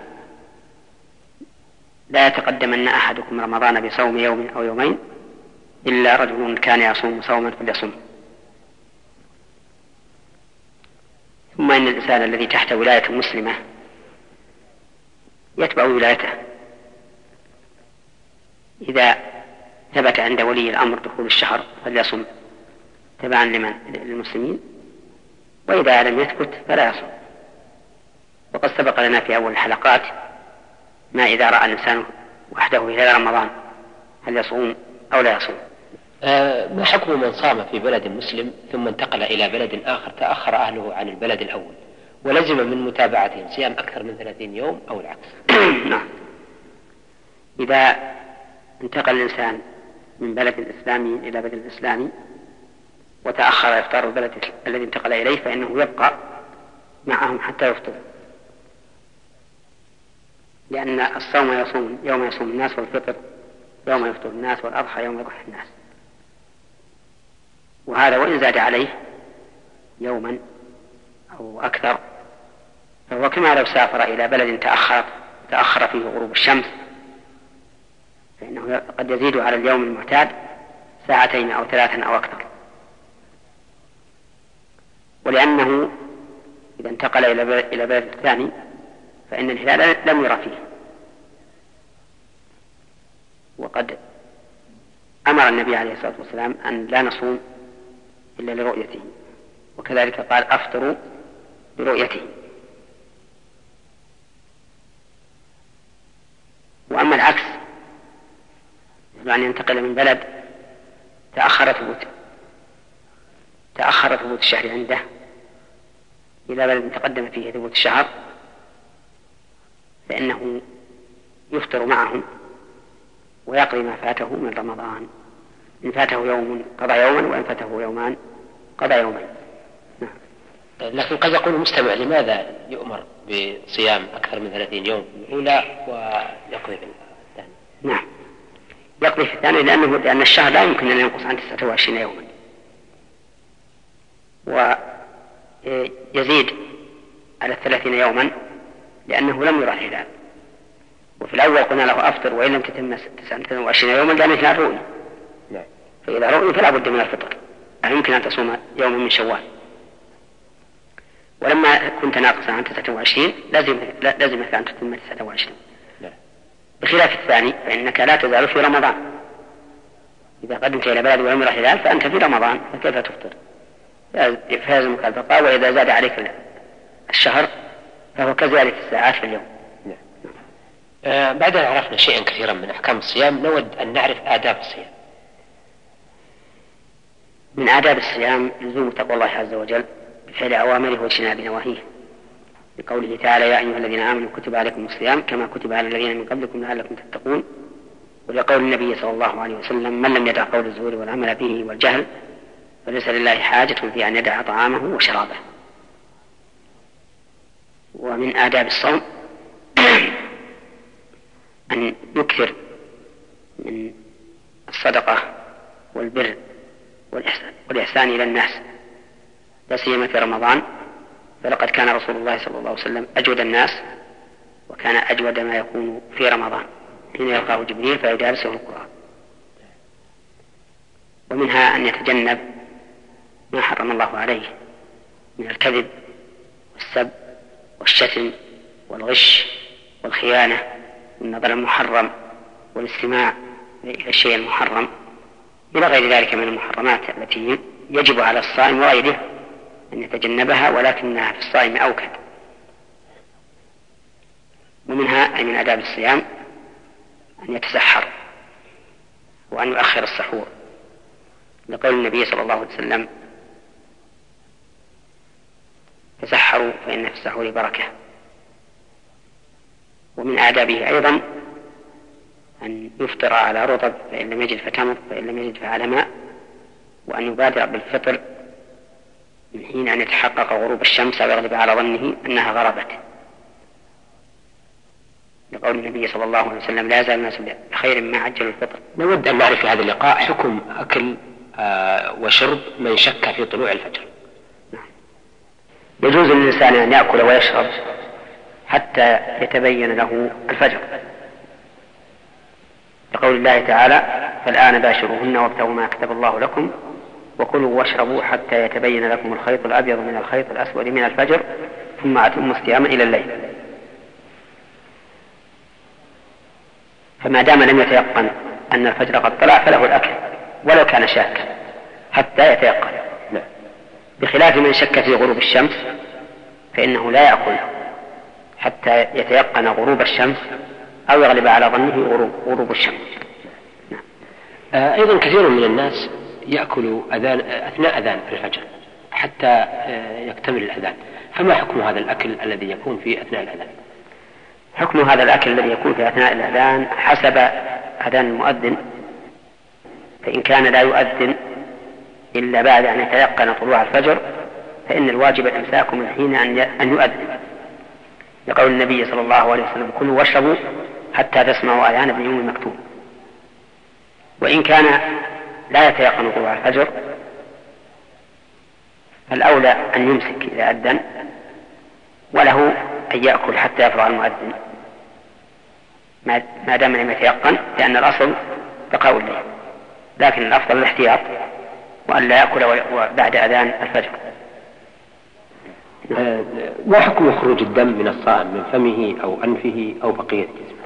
C: لا يتقدمن أحدكم رمضان بصوم يوم أو يومين إلا رجل كان يصوم صوما فليصم. ثم إن الإنسان الذي تحت ولاية مسلمة يتبع ولايته، إذا ثبت عند ولي الأمر دخول الشهر فليصم تبعا للمسلمين، وإذا لم يثبت فلا يصم. وقد سبق لنا في أول الحلقات ما إذا رأى الإنسان وحده هلال رمضان هل يصوم أو لا يصوم.
B: آه ما حكم من صام في بلد مسلم ثم انتقل إلى بلد آخر تأخر أهله عن البلد الأول ولزم من متابعتهم صيام أكثر من ثلاثين يوم أو العكس؟
C: نعم. إذا انتقل الإنسان من بلد إسلامي إلى بلد إسلامي وتأخر إفطار البلد الذي انتقل إليه فإنه يبقى معهم حتى يفطر، لأن الصوم يصوم يوم يصوم الناس، والفطر يوم يفطر الناس، والأضحى يوم يضحي الناس. وهذا وإن زاد عليه يوما أو أكثر فهو كما لو سافر إلى بلد تأخر تأخر فيه غروب الشمس، فإنه قد يزيد على اليوم المعتاد ساعتين أو ثلاثا أو أكثر. ولأنه إذا انتقل إلى بلد الثاني فإن الهلال لم يرى فيه، وقد أمر النبي عليه الصلاة والسلام أن لا نصوم إلا لرؤيته، وكذلك قال: أفطروا لرؤيته. وأما العكس، يعني ينتقل من بلد تأخر ثبوت تأخر ثبوت الشهر عنده إلى بلد تقدم فيه ثبوت الشهر، فإنه يفطر معهم ويقضي ما فاته من رمضان، إن فاته يوم قضى يوما، وإن فاته يومان قضى يومين.
B: لكن قد يقول المستمع: لماذا يؤمر بصيام أكثر من ثلاثين يوم الأولى ويقضي في الثاني؟
C: نعم، يقضي في الثاني لأنه لأن الشهر لا يمكن أن ينقص عن تسعة وعشرين يوما، ويزيد على الثلاثين يوما لأنه لم يرى الهلال. وفي الأول قلنا له: أفطر وإن لم تتم تسعة وعشرين يوما، لأن الهلال رؤي، فإذا رؤي فلا بد من الفطر، لا يمكن أن تصوم يوما من شوال. ولما كنت ناقصا عن تسعة وعشرين لازم لازمك أن تتم تسعة وعشرين، بخلاف الثاني فإنك لا تزال في رمضان. إذا قدمت إلى بلد ولم يرى الهلال فأنت في رمضان، فكيف تفطر؟ فيلزمك البقاء، وإذا زاد عليك الشهر فهو كزيادة الساعات في اليوم.
B: آه بعد أن عرفنا شيئا كثيرا من أحكام الصيام نود أن نعرف آداب الصيام.
C: من آداب الصيام لزوم تقوى الله عز وجل بفعل أوامره واجتناب نواهيه، لقوله تعالى: يا أيها الذين آمنوا كتب عليكم الصيام كما كتب على الذين من قبلكم لعلكم تتقون. ولقول النبي صلى الله عليه وسلم: من لم يدع قول الزور والعمل به والجهل فليس لله حاجة في أن يدع طعامه وشرابه. ومن آداب الصوم أن يكثر من الصدقة والبر والإحسان, والإحسان إلى الناس، لا سيما في رمضان، فلقد كان رسول الله صلى الله عليه وسلم أجود الناس، وكان أجود ما يكون في رمضان حين يلقاه جبريل فيدارسه القرآن. ومنها أن يتجنب ما حرم الله عليه من الكذب والسب والشتم والغش والخيانة والنظر المحرم والاستماع إلى الشيء المحرم إلى غير ذلك من المحرمات التي يجب على الصائم وغيره أن يتجنبها، ولكنها في الصائم أوكد. ومنها أي من آداب الصيام أن يتسحر وأن يؤخر السحور، لقول النبي صلى الله عليه وسلم: تسحروا فإن في السحور بركة. ومن آدابه أيضا أن يفطر على رطب فإن لم يجد فتمر، فإن لم يجد فعلى ماء، وأن يبادر بالفطر من حين أن يتحقق غروب الشمس أو يغلب على ظنه أنها غربت، لقول النبي صلى الله عليه وسلم: لا يزال الناس بخير ما عجلوا الفطر.
B: نود أن نعرف في هذا اللقاء حكم أكل آه وشرب من شك في طلوع الفجر.
C: يجوز للإنسان أن يأكل ويشرب حتى يتبين له الفجر، لقول الله تعالى: فالآن باشروهن وابتغوا ما كتب الله لكم وكلوا واشربوا حتى يتبين لكم الخيط الأبيض من الخيط الأسود من الفجر ثم أتموا الصيام إلى الليل. فما دام لم يتيقن أن الفجر قد طلع فله الأكل ولو كان شاكا حتى يتيقن، بخلاف من شك في غروب الشمس فإنه لا يأكل حتى يتيقن غروب الشمس أو يغلب على ظنه غروب, غروب الشمس.
B: آه أيضا كثير من الناس يأكل أذان أثناء أذان الفجر حتى آه يكتمل الأذان، فما حكم هذا الأكل الذي يكون في أثناء الأذان؟
C: حكم هذا الأكل الذي يكون في أثناء الأذان حسب أذان المؤذن، فإن كان لا يؤذن إلا بعد أن يتيقن طلوع الفجر فإن الواجب الإمساك من حين أن يؤذن، لقول النبي صلى الله عليه وسلم: كلوا واشربوا حتى تسمعوا أذان ابن أم مكتوم. وإن كان لا يتيقن طلوع الفجر فالأولى أن يمسك إذا أذن، وله أن يأكل حتى يفرغ المؤذن ما دام لم يتيقن، لأن الأصل بقاء الليل، لكن الأفضل الاحتياط وأن لا يأكل بعد أذان الفجر.
B: ما حكم خروج الدم من الصائم من فمه أو أنفه أو بقية جسمه؟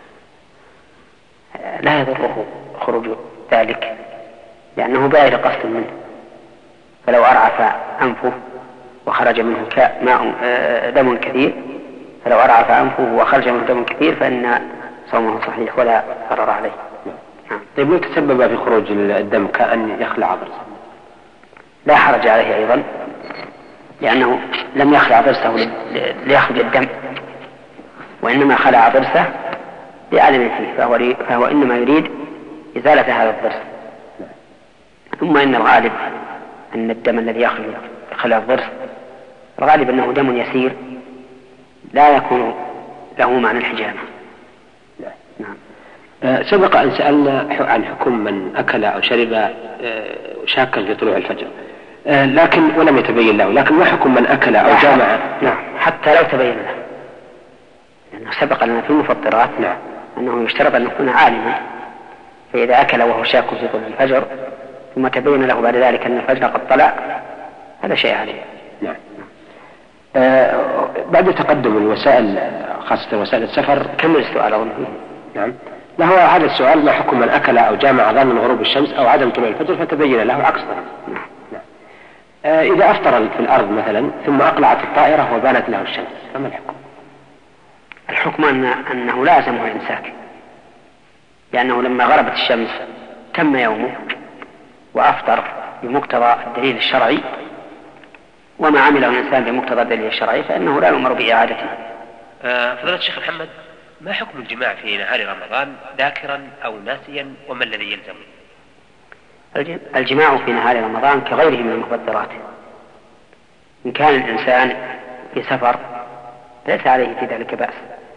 C: لا يضره خروج ذلك لأنه بغير قصد منه، فلو أرعف أنفه وخرج منه ماء دم كثير فلو أرعف أنفه وخرج منه دم كثير فإن صومه صحيح ولا ضرر عليه.
B: طيب لو تسبب في خروج الدم كأن يخلع ضرسه
C: لا حرج عليه أيضا، لأنه لم يخلع ضرسه ليخرج الدم، وإنما خلع ضرسه لعدم فيه، فهو, فهو إنما يريد إزالة هذا الضرس. ثم إن الغالب أن الدم الذي يخرج خلع الضرس الغالب أنه دم يسير لا يكون له معنى الحجامة.
B: نعم. أه سبق أن سألنا عن حكم من أكل أو شرب أه شاكا في طلوع الفجر، أه لكن ولم يتبين له، لكن ما حكم من أكل أو جامع؟
C: نعم حتى لو تبين له، لأنه سبق لنا في المفطرات نعم أنه يشترط أن يكون عالما، فإذا أكل وهو شاك في طلوع الفجر ثم تبين له بعد ذلك أن الفجر قد طلع هذا شيء عليه.
B: نعم. أه بعد تقدم الوسائل خاصة وسائل السفر
C: كمل السؤال أظن.
B: نعم. لا هو هذا السؤال: ما حكم من أكل أو جامع ظن غروب الشمس أو عدم طلوع الفجر فتبين له عكس ذلك؟ نعم. نعم. أه إذا أفطر في الأرض مثلا ثم أقلعت الطائرة وبانت له الشمس فما الحكم؟
C: الحكم أن أنه لازمه الإمساك، لأنه لما غربت الشمس تم يومه وأفطر بمقتضى الدليل الشرعي، وما عمله الإنسان بمقتضى الدليل الشرعي فإنه لا يؤمر بإعادته.
D: آه فضيلة الشيخ محمد، ما حكم الجماع في نهار رمضان ذاكرا أو ناسيا، وما الذي يلزم؟
C: الجماع في نهار رمضان كغيره من المفطرات، إن كان الإنسان في سفر ليس عليه في ذلك بأس،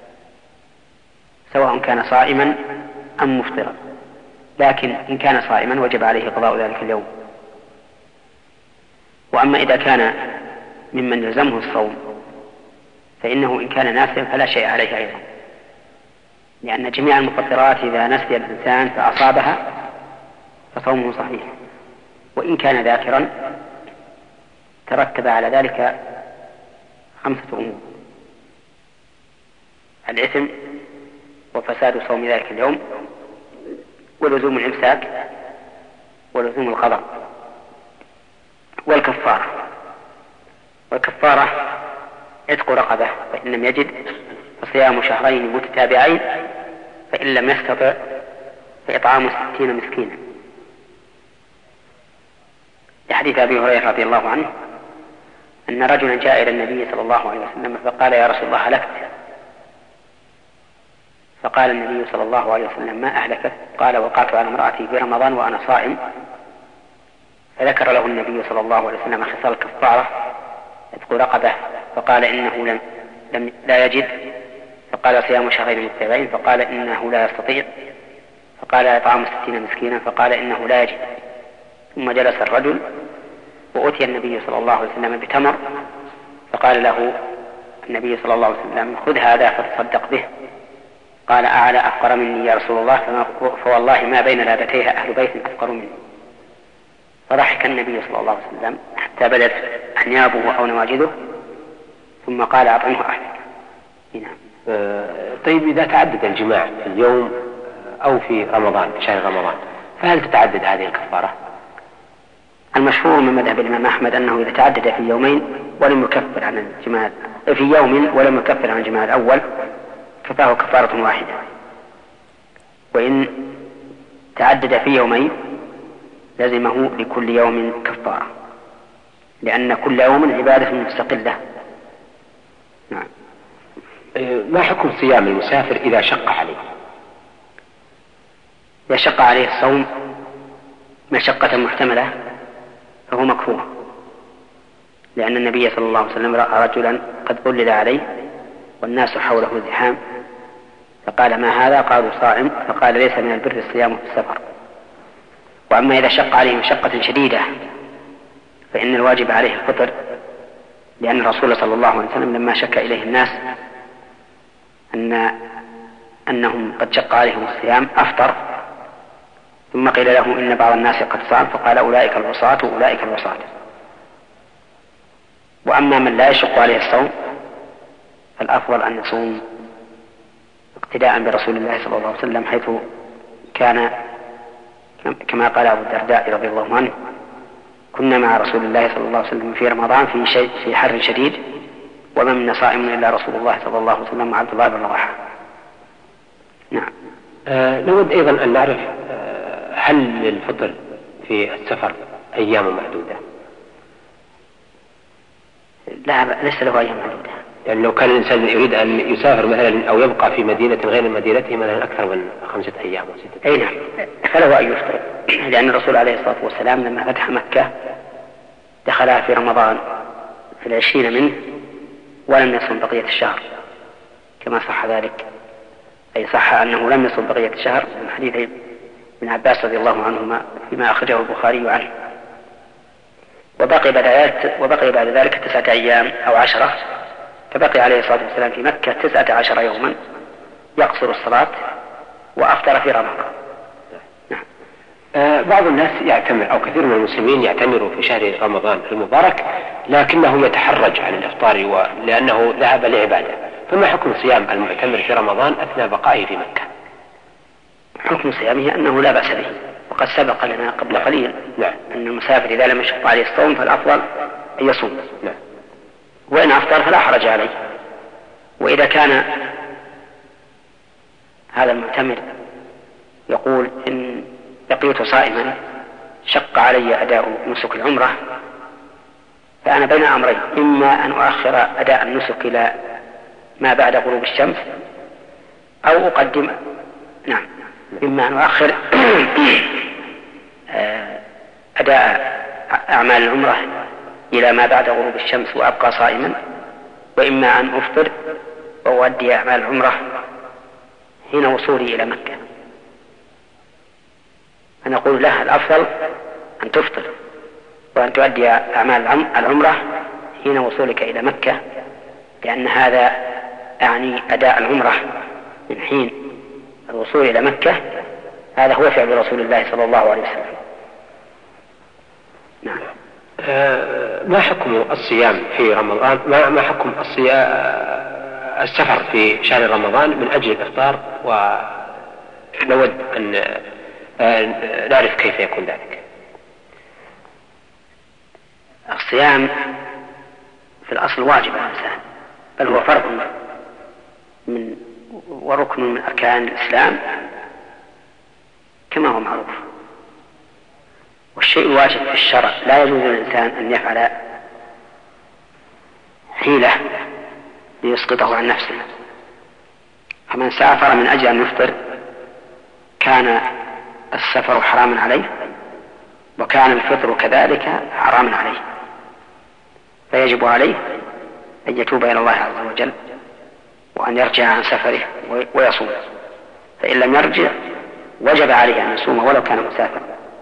C: سواء كان صائما أم مفطرا، لكن إن كان صائما وجب عليه قضاء ذلك اليوم. وأما إذا كان ممن يلزمه الصوم فإنه إن كان ناسيا فلا شيء عليه أيضا، لأن جميع المفطرات إذا نسي الإنسان فأصابها فصومه صحيح، وإن كان ذاكرا ترتب على ذلك خمسة أمور: الإثم وفساد صوم ذلك اليوم، ولزوم الإمساك، ولزوم القضاء، والكفارة. والكفارة عتق رقبة فإن لم يجد، فصيام شهرين متتابعين، فإن لم يستطع فإطعام ستين مسكينا، لحديث أبي هريرة رضي الله عنه أن رجلا جاء إلى النبي صلى الله عليه وسلم فقال: يا رسول الله هلكت. فقال النبي صلى الله عليه وسلم: ما أهلكت؟ قال: وقعت على امرأتي في رمضان وأنا صائم. فذكر له النبي صلى الله عليه وسلم خصال الكفارة: عتق رقبة، فقال إنه لم, لم لا يجد، فقال صيام شهرين متتابعين، فقال إنه لا يستطيع، فقال إطعام ستين مسكينا، فقال إنه لا يجد. ثم جلس الرجل وأتي النبي صلى الله عليه وسلم بتمر، فقال له النبي صلى الله عليه وسلم: خذ هذا فتصدق به. قال: أعلى أفقر مني يا رسول الله؟ فوالله ما بين لابتيها أهل بيت أفقر مني. فضحك النبي صلى الله عليه وسلم حتى بدت أنيابه أو نواجذه، ثم قال: أطعمه أهلك.
B: نعم. آه طيب، إذا تعدد الجماع في اليوم أو في رمضان، في شهر رمضان، فهل تتعدد هذه الكفارة؟
C: المشهور من مذهب الإمام أحمد أنه إذا تعدد في يومين ولم يكفر عن الجماع في يوم ولم يكفر عن الجماع الأول كفاه كفارة واحدة، وإن تعدد في يومين لزمه لكل يوم كفارة، لأن كل يوم عبادة مستقلة. نعم.
B: ما حكم صيام المسافر إذا شق عليه؟
C: إذا شق عليه الصوم مشقة محتملة فهو مكروه، لأن النبي صلى الله عليه وسلم رأى رجلا قد ظلل عليه والناس حوله زحام، فقال: ما هذا؟ قالوا: صائم. فقال: ليس من البر الصيام في السفر. وأما إذا شق عليه مشقة شديدة فإن الواجب عليه الفطر، لأن الرسول صلى الله عليه وسلم لما شك إليه الناس أن أنهم قد شق عليهم الصيام أفطر، ثم قيل له إن بعض الناس قد صام، فقال: أولئك العصاة وأولئك العصاة. وأما من لا يشق عليه الصوم فالأفضل أن يصوم اقتداء برسول الله صلى الله عليه وسلم، حيث كان كما قال أبو الدرداء رضي الله عنه: كنا مع رسول الله صلى الله عليه وسلم في رمضان في شيء في حر شديد، وما منا صائم إلا رسول الله صلى الله عليه وسلم وعبد الله بن رواحة. نعم.
B: آه نود أيضا أن نعرف آه هل للفطر في السفر أيام معدودة؟
C: لا، ليس له أيام معدودة.
B: يعني لو كان الإنسان يريد أن يسافر مثلا أو يبقى في مدينة غير مدينته مثلا أكثر من خمسة أيام أو ستة
C: أي نعم، فله أن يفطر، لأن الرسول عليه الصلاة والسلام لما فتح مكة دخلها في رمضان في العشرين منه ولم يصم بقية الشهر، كما صح ذلك، أي صح أنه لم يصم بقية الشهر من حديث ابن عباس رضي الله عنهما فيما أخرجه البخاري عنه. وبقي بعد, وبقي بعد ذلك تسعة أيام أو عشرة، فبقي عليه الصلاة والسلام في مكة تسعة عشر يوما يقصر الصلاة وأفطر في رمضان.
B: نعم. آه بعض الناس يعتمر أو كثير من المسلمين يعتمروا في شهر رمضان المبارك لكنه يتحرج عن الإفطار لأنه ذهب لعبادة، فما حكم صيام المعتمر في رمضان أثناء بقائه في مكة؟
C: حكم صيامه أنه لا بأس به، وقد سبق لنا قبل
B: نعم.
C: قليل
B: نعم.
C: أن المسافر إذا لم يشق عليه الصوم فالأفضل أن يصوم.
B: نعم.
C: وإن أفطر فلا حرج عليه. وإذا كان هذا المعتمر يقول إن بقيت صائما شق علي أداء نسك العمرة، فأنا بين أمرين: إما أن أؤخر أداء النسك إلى ما بعد غروب الشمس أو أقدم نعم إما أن أؤخر أداء أعمال العمرة إلى ما بعد غروب الشمس وأبقى صائما، وإما أن أفطر وأؤدي أعمال العمرة حين وصولي إلى مكة. فنقول له الأفضل أن تفطر وأن تؤدي أعمال العمرة حين وصولك إلى مكة، لأن هذا يعني أداء العمرة من حين الوصول إلى مكة، هذا هو فعل رسول الله صلى الله عليه وسلم. نعم.
B: ما حكم الصيام في رمضان؟ ما ما حكم الصيام السفر في شهر رمضان من أجل الإفطار، ونود أن نعرف كيف يكون ذلك.
C: الصيام في الأصل واجب على الإنسان، بل هو فرض من وركن من أركان الإسلام كما هو معروف. والشيء الواجب في الشرع لا يجوز للإنسان أن يفعل حيلة ليسقطه عن نفسه. فمن سافر من أجل أن يفطر كان السفر حراما عليه، وكان الفطر كذلك حراما عليه، فيجب عليه أن يتوب إلى الله عز وجل وأن يرجع عن سفره ويصوم، فإن لم يرجع وجب عليه أن يصوم ولو كان مسافرا.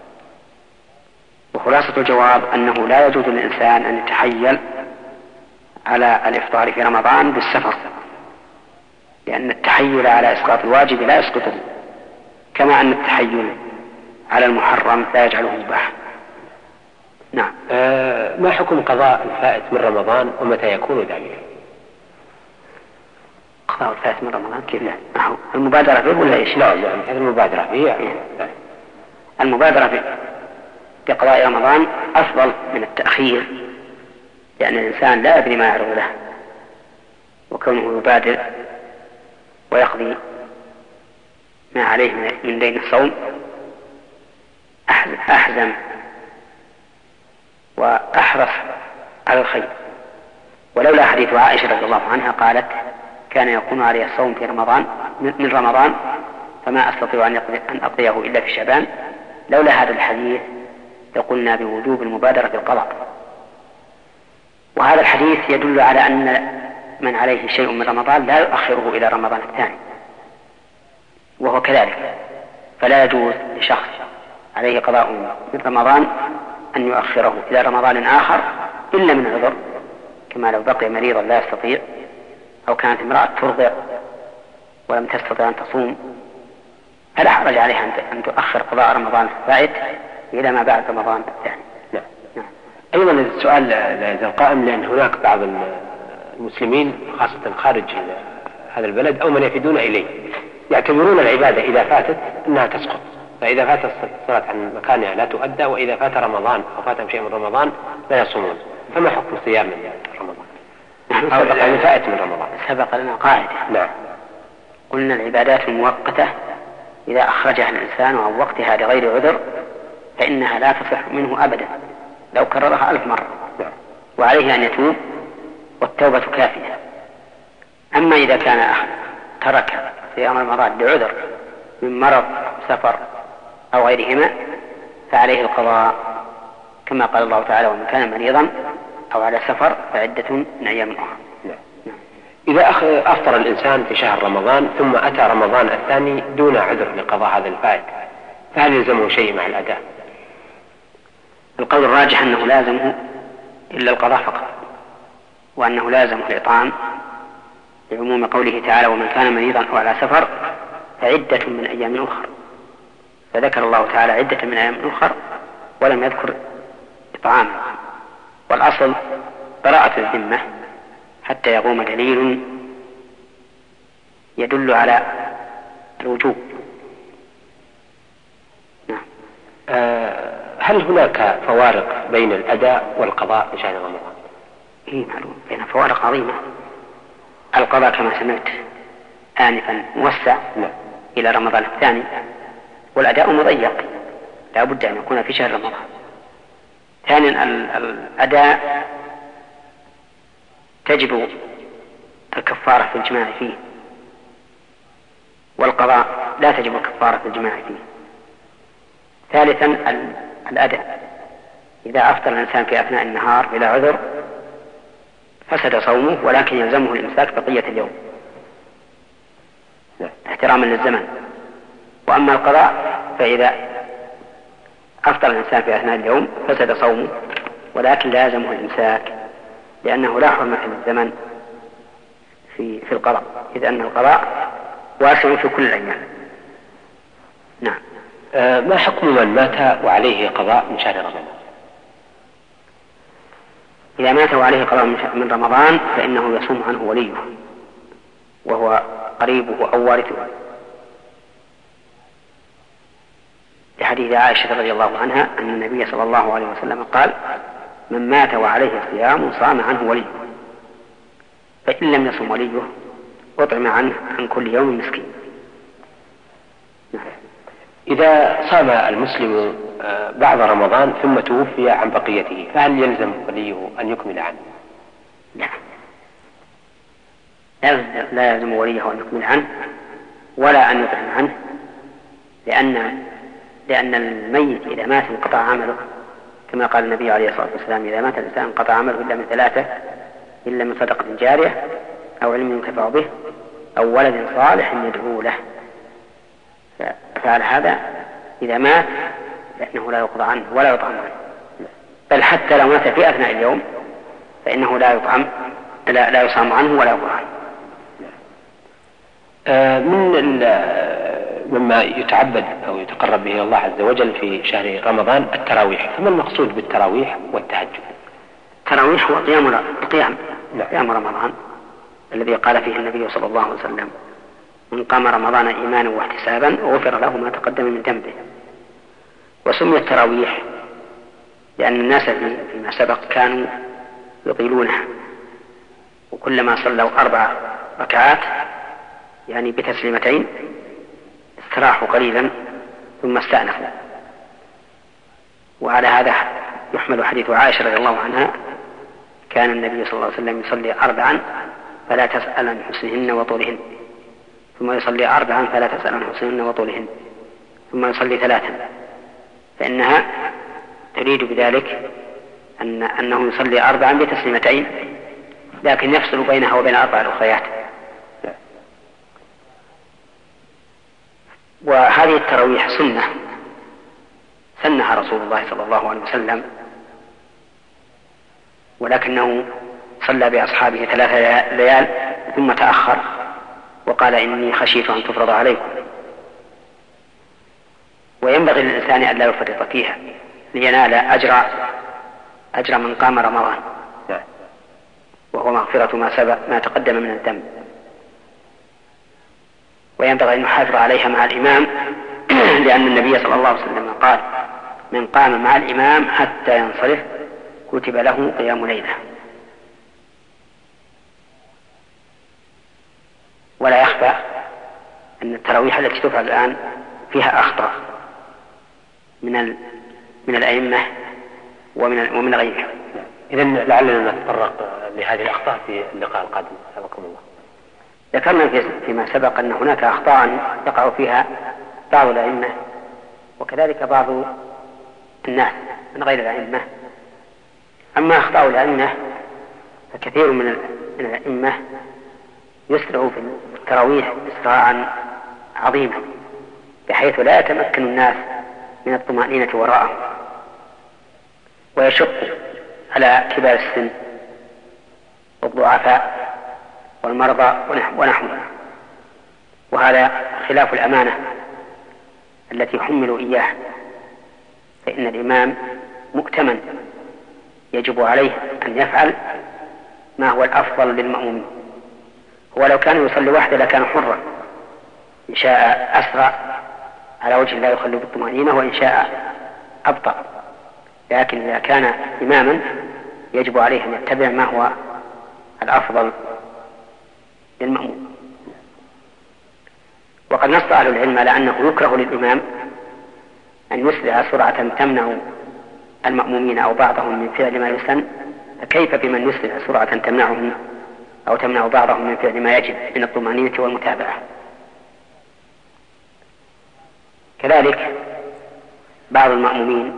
C: وخلاصة الجواب أنه لا يجوز للإنسان أن يتحيل على الإفطار في رمضان بالسفر، لأن التحيل على إسقاط الواجب لا يسقطه، كما أن التحيل على المحرم لا يجعله مباحا. نعم.
B: آه ما حكم قضاء الفائت من رمضان ومتى يكون ذلك؟
C: قضاء الفائت من رمضان كيف يعني؟ المبادرة به ولا إيش؟
B: نعم نعم هذه المبادرة به يعني.
C: المبادرة به بقضاء رمضان أفضل من التأخير، لأن الإنسان لا يدري ما يعرض له، وكونه يبادر ويقضي ما عليه من دين الصوم أحزم وأحرص على الخير. ولولا حديث عائشة رضي الله عنها قالت كان يكون علي الصوم في رمضان من رمضان فما أستطيع أن أقضيه إلا في شعبان، لولا هذا الحديث لقلنا بوجوب المبادرة بالقضاء. وهذا الحديث يدل على أن من عليه شيء من رمضان لا يؤخره إلى رمضان الثاني، وهو كذلك، فلا يجوز لشخص عليه قضاء من رمضان أن يؤخره إلى رمضان آخر إلا من عذر، كما لو بقي مريضا لا يستطيع، أو كانت امرأة ترضع ولم تستطع أن تصوم، فلا حرج عليها أن تؤخر قضاء رمضان الفائت إلى ما بعد رمضان الثاني.
B: نعم. نعم. أيضا السؤال لا يزال قائم، لأن هناك بعض المسلمين خاصة خارج هذا البلد أو من يفدون إليه يعتبرون العبادة إذا فاتت أنها تسقط، فإذا فاتت الصلاة عن مكانها لا تؤدى، وإذا فات رمضان أو فاتهم شيء من رمضان لا يصومون. فما حكم صيام من رمضان أو الفائت من رمضان؟
C: سبق لنا قاعدة.
B: نعم.
C: قلنا العبادات المؤقتة إذا أخرجها الإنسان عن وقتها لغير عذر فإنها لا تصح منه أبدا لو كررها ألف مرة.
B: نعم.
C: وعليه أن يتوب والتوبة كافية. أما إذا كان ترك صيام رمضان لعذر من مرض سفر أو غيرهما فعليه القضاء، كما قال الله تعالى ومن كان مريضا أو على سفر فعدة من أيام أخرى.
B: نعم. إذا أفطر الإنسان في شهر رمضان ثم أتى رمضان الثاني دون عذر لقضاء هذا الفائت، فهل يلزمه شيء مع الأداء؟
C: القول الراجح أنه لازمه إلا القضاء فقط، وأنه لازمه الإطعام لعموم قوله تعالى ومن كان مريضا أو على سفر فعدة من أيام أخرى، فذكر الله تعالى عدة من أيام أخرى ولم يذكر إطعام. والأصل براءة الذمة حتى يقوم دليل يدل على الوجوب. نعم.
B: أه هل هناك فوارق بين الأداء والقضاء في شهر رمضان؟
C: إيه معلوم، بين فوارق عظيمة. القضاء كما سمعت آنفا موسع
B: نعم.
C: إلى رمضان الثاني، والأداء مضيق لا بد أن يكون في شهر رمضان. ثانيا الأداء تجب الكفارة في الجماع فيه، والقضاء لا تجب الكفارة في الجماع فيه. ثالثا الأداء إذا أفطر الإنسان في أثناء النهار بلا عذر فسد صومه، ولكن يلزمه الإمساك بقية اليوم احتراما للزمن. وأما القضاء فإذا أفطر الإنسان في أثناء اليوم فسد صومه، ولكن لازمه الإمساك لأنه لا حرمة للزمن في في القضاء، إذ أن القضاء واسع في كل الأيام. نعم.
B: آه ما حكم من مات وعليه قضاء من شهر رمضان؟
C: إذا مات وعليه قضاء من رمضان فإنه يصوم عنه وليه وهو قريبه أو وارثه، لحديث عائشة رضي الله عنها أن النبي صلى الله عليه وسلم قال: من مات وعليه صيام صام عنه وليه، فإن لم يصم وليه أطعم عنه عن كل يوم مسكين.
B: إذا صام المسلم بعد رمضان ثم توفي عن بقيته فهل يلزم وليه أن يكمل عنه؟
C: لا، لا يلزم وليه أن يكمل عنه ولا أن يطعم عنه، لأن لأن الميت إذا مات انقطع عمله، كما قال النبي عليه الصلاة والسلام: إذا مات الإنسان انقطع عمله إلا من ثلاثة، إلا من صدقة جارية أو علم ينتفع به أو ولد صالح يدعو له. فعلى هذا إذا مات فإنه لا يقضى عنه ولا يطعم عنه، بل حتى لو مات في أثناء اليوم فإنه لا يطعم لا, لا يصام عنه ولا يقضى عنه.
B: آه من مما يتعبد أو يتقرب به الله عز وجل في شهر رمضان التراويح، فما المقصود بالتراويح والتهجد؟
C: التراويح هو قيام قيام قيام رمضان الذي قال فيه النبي صلى الله عليه وسلم: من قام رمضان إيمانا واحتسابا غفر له ما تقدم من ذنبه. وسمي التراويح لأن الناس فيما سبق كانوا يطيلونها، وكلما صلوا أربع ركعات يعني بتسليمتين استراحوا قليلا ثم استأنفوا. وعلى هذا يحمل حديث عائشة رضي الله عنها: كان النبي صلى الله عليه وسلم يصلي أربعا فلا تسأل عن حسنهن وطولهن، ثم يصلي أربعا فلا تسأل عن حسنهن وطولهن، ثم يصلي ثلاثا، فإنها تريد بذلك أن أنه يصلي أربعا بتسليمتين لكن يفصل بينها وبين أربع الأخريات. وهذه التراويح سنة سنها رسول الله صلى الله عليه وسلم، ولكنه صلى بأصحابه ثلاث ليال ثم تأخر وقال: إني خشيت أن تفرض عليكم. وينبغي للإنسان أن لا يفرط فيها لينال أجر أجر من قام رمضان، وهو مغفرة ما سبق ما تقدم من الذنب. وينبغي أن يحافظ عليها مع الإمام لأن النبي صلى الله عليه وسلم قال: من قام مع الإمام حتى ينصرف كتب له قيام ليلة. ولا يخفى أن التراويح التي تفعل الآن فيها أخطاء من من الأئمة ومن ومن غيرهم.
B: إذن لعلنا نتطرق لهذه الأخطاء في اللقاء القادم. حفظكم الله.
C: ذكرنا فيما سبق أن هناك أخطاء يقع فيها بعض الأئمة وكذلك بعض الناس من غير الأئمة. أما أخطاء الأئمة فكثير من الأئمة يسرع في التراويح إسراعا عظيما بحيث لا يتمكن الناس من الطمأنينة وراءه، ويشق على كبار السن والضعفاء والمرضى ونحوهم، وهذا خلاف الأمانة التي حملوا إياه. فإن الإمام مؤتمن يجب عليه أن يفعل ما هو الأفضل للمأمومين. ولو كان يصلي وحده لكان حرا، إن شاء أسرع على وجه لا يخلو بالطمأنينة وإن شاء أبطأ، لكن إذا كان إماما يجب عليه أن يتبع ما هو الأفضل للمأموم. وقد نص أهل العلم على أنه يكره للإمام أن يسرع سرعة تمنع المأمومين أو بعضهم من فعل ما يسن، فكيف بمن يسرع سرعة تمنعهم أو تمنع بعضهم من فعل ما يجب من الطمأنينة والمتابعة. كذلك بعض المأمومين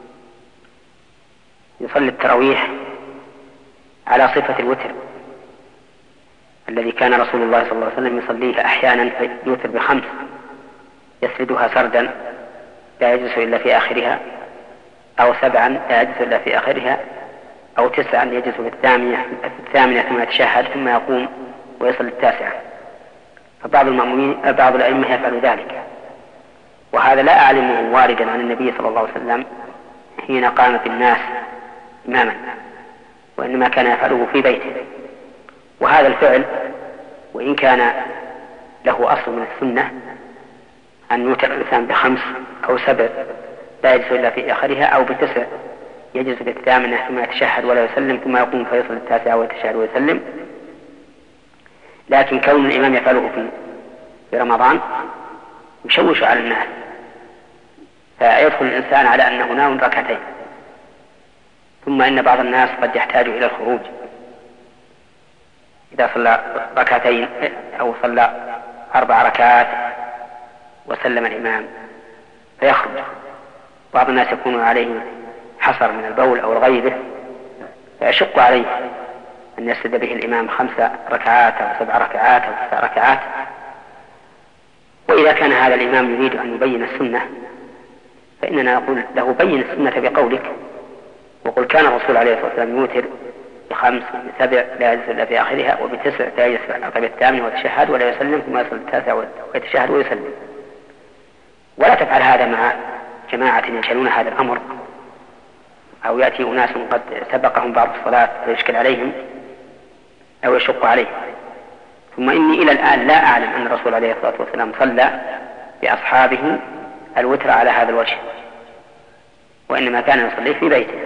C: يصلي التراويح على صفة الوتر الذي كان رسول الله صلى الله عليه وسلم يصليه أحيانا يوتر بخمس يسردها سردا لا يجلس إلا في آخرها، أو سبعا لا يجلس إلا في آخرها، أو تسعا يجلس في الثامنة في الثامنة ثم يتشهد ثم يقوم ويصل التاسعة. فبعض المأمومين بعض الأئمة يفعل ذلك، وهذا لا أعلمه واردا عن النبي صلى الله عليه وسلم حين قام بالناس إماما، وإنما كان يفعله في بيته. وهذا الفعل وإن كان له أصل من السنة أن يوتر الإنسان بخمس أو سبع لا يجلس إلا في آخرها، أو بتسع يجلس بالثامنة ثم يتشهد ولا يسلم ثم يقوم فيصل التاسعة ويتشهد ويسلم، لكن كون الإمام يفعله في في رمضان يشوش على الناس، فيدخل الإنسان على أنه نام ركعتين. ثم إن بعض الناس قد يحتاج إلى الخروج إذا صلى ركعتين أو صلى أربع ركعات وسلم الإمام فيخرج. بعض الناس يكون عليه حصر من البول أو غيره فيشق عليه أن يسجد به الإمام خمس ركعات أو سبع ركعات أو تسع ركعات. وإذا كان هذا الإمام يريد أن يبين السنة فإننا نقول له بين السنة بقولك، وقل كان الرسول عليه الصلاة والسلام يوتر بخمس وبسبع لا يجلس إلا في آخرها، وبتسع لا يجلس إلا الثامن ويتشهد ولا يسلم ثم يصل التاسع ويتشهد ويسلم. ولا تفعل هذا مع جماعة ينشلون هذا الأمر، أو يأتي أناس قد سبقهم بعض الصلاة فيشكل عليهم أو يشق عليهم. ثم إني إلى الآن لا أعلم أن الرسول عليه الصلاة والسلام صلى بأصحابه الوتر على هذا الوجه، وإنما كان يصلي في بيته.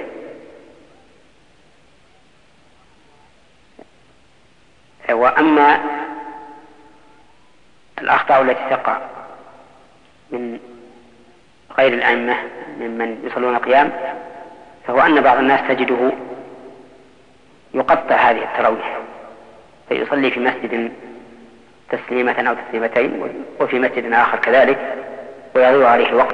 C: وأما الأخطاء التي تقع من غير الأئمة ممن يصلون قيام، فهو أن بعض الناس تجده يقطع هذه التراويح فيصلي في مسجد تسليمة أو تسليمتين وفي مسجد آخر كذلك ويضيع عليه الوقت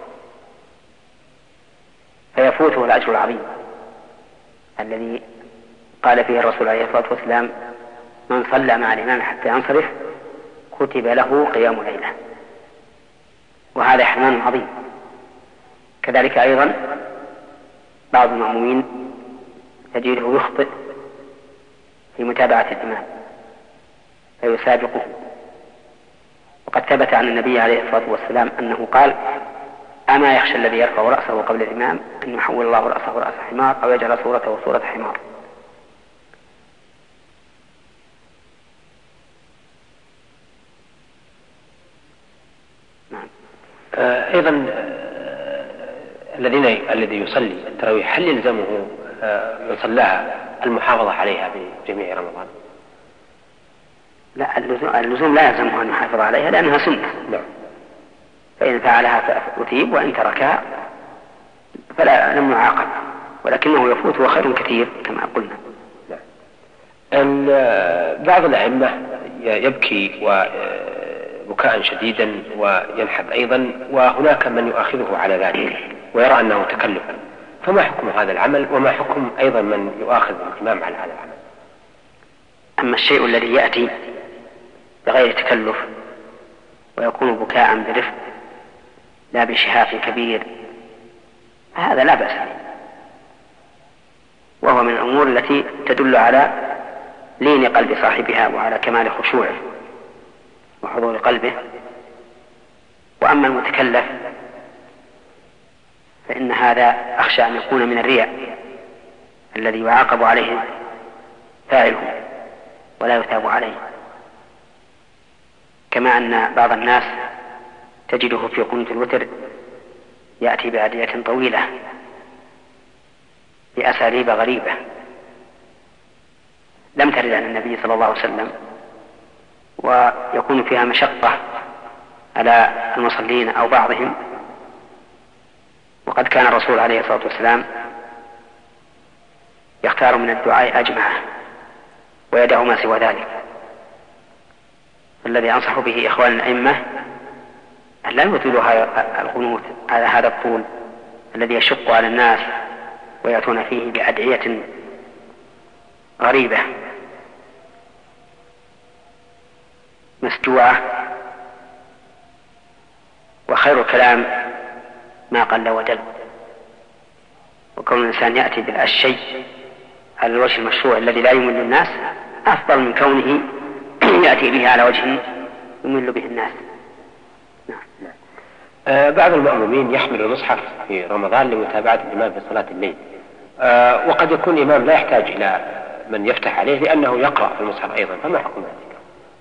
C: فيفوته الأجر العظيم الذي قال فيه الرسول عليه الصلاة والسلام: من صلى مع الإمام حتى ينصرف كتب له قيام ليلة. وهذا حرمان عظيم. كذلك أيضا بعض المأمومين تجده يخطئ في متابعة الإمام فيسابقه. وقد ثبت عن النبي عليه الصلاة والسلام أنه قال: أما يخشى الذي يرفع رأسه قبل الإمام أن يحول الله رأسه رأس حمار أو يجعل صورته صورة حمار.
D: نعم. آه أيضا آه الذين الذي يصلي التراويح هل يلزمه آه من صلاها المحافظة عليها بجميع رمضان؟
C: لا، اللزوم لا يلزمه أن يحافظ عليها لأنها سنة.
D: نعم.
C: فإن فعلها فأثيب وإن تركها فلا لم يعاقب، ولكنه يفوت وخير كثير كما قلنا.
D: نعم. بعض الأئمة يبكي وبكاء شديدا وينحب أيضا، وهناك من يؤاخذه على ذلك ويرى أنه تكلف، فما حكم هذا العمل وما حكم أيضا من يؤاخذ الإمام على هذا العمل؟
C: أما الشيء الذي يأتي بغير تكلف ويكون بكاء برفق لا بشهاق كبير هذا لا بأس، وهو من الأمور التي تدل على لين قلب صاحبها وعلى كمال خشوعه وحضور قلبه. وأما المتكلف فإن هذا أخشى أن يكون من الرياء الذي يعاقب عليه فاعله ولا يثاب عليه، كما أن بعض الناس تجده في قنوت الوتر يأتي بأدعية طويلة بأساليب غريبة لم ترد عن النبي صلى الله عليه وسلم، ويكون فيها مشقة على المصلين أو بعضهم. وقد كان الرسول عليه الصلاة والسلام يختار من الدعاء أجمعه ويدع ما سوى ذلك. الذي أنصح به إخوان الأئمة أن لا يطيلوا القنوت على هذا الطول الذي يشق على الناس ويأتون فيه بأدعية غريبة مسجوعة. وخير الكلام ما قل ودل، وكون الإنسان يأتي بالشيء على الوجه المشروع الذي لا يمل الناس أفضل من كونه يأتي به على وجه يمل به الناس.
D: نعم. آه بعض المأمومين يحمل المصحف في رمضان لمتابعة الإمام في صلاة الليل، آه وقد يكون الإمام لا يحتاج إلى من يفتح عليه لأنه يقرأ في المصحف أيضا، فما حكم ذلك؟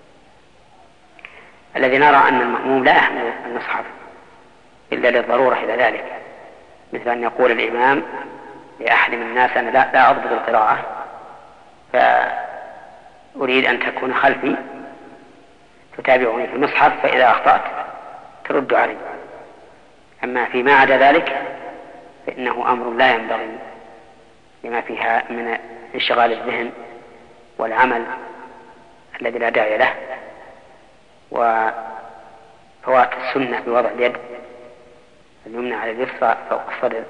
C: الذي نرى أن المأموم لا يحمل المصحف إلا للضرورة إلى ذلك، مثل أن يقول الإمام لأحد من الناس أنا لا, لا أضبط القراءة فأريد أن تكون خلفي تتابعني في المصحف، فإذا أخطأت ترد علي. أما فيما عدا ذلك فإنه أمر لا ينبغي لما فيها من انشغال الذهن والعمل الذي لا داعي له، وفوات السنة بوضع اليد اليمنى على اليسرى فوق الصدر،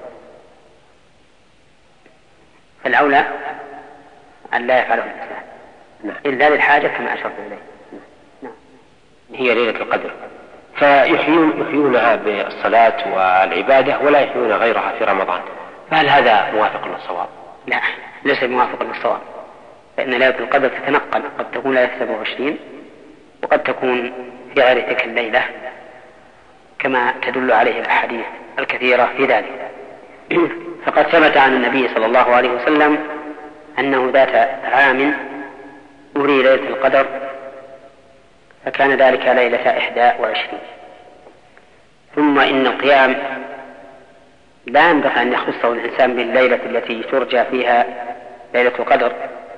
C: فالأولى أن لا يفعله الإنسان إلا للحاجة كما أشرت إليه.
D: نعم. هي ليلة القدر، فيحيون يحيونها بالصلاة والعبادة ولا يحيون غيرها في رمضان، فهل هذا موافق للصواب؟
C: لا، ليس موافق للصواب، فإن ليلة القدر تتنقل، قد تكون ليلة سبعة وعشرين وقد تكون في غير تلك الليلة كما تدل عليه الأحاديث الكثيرة في ذلك. فقد ثبت عن النبي صلى الله عليه وسلم أنه ذات عام أري ليلة القدر، فكان ذلك ليلة إحدى وعشرين. ثم إن القيام لا ينبغي أن يخصه الإنسان بالليلة التي ترجى فيها ليلة القدر،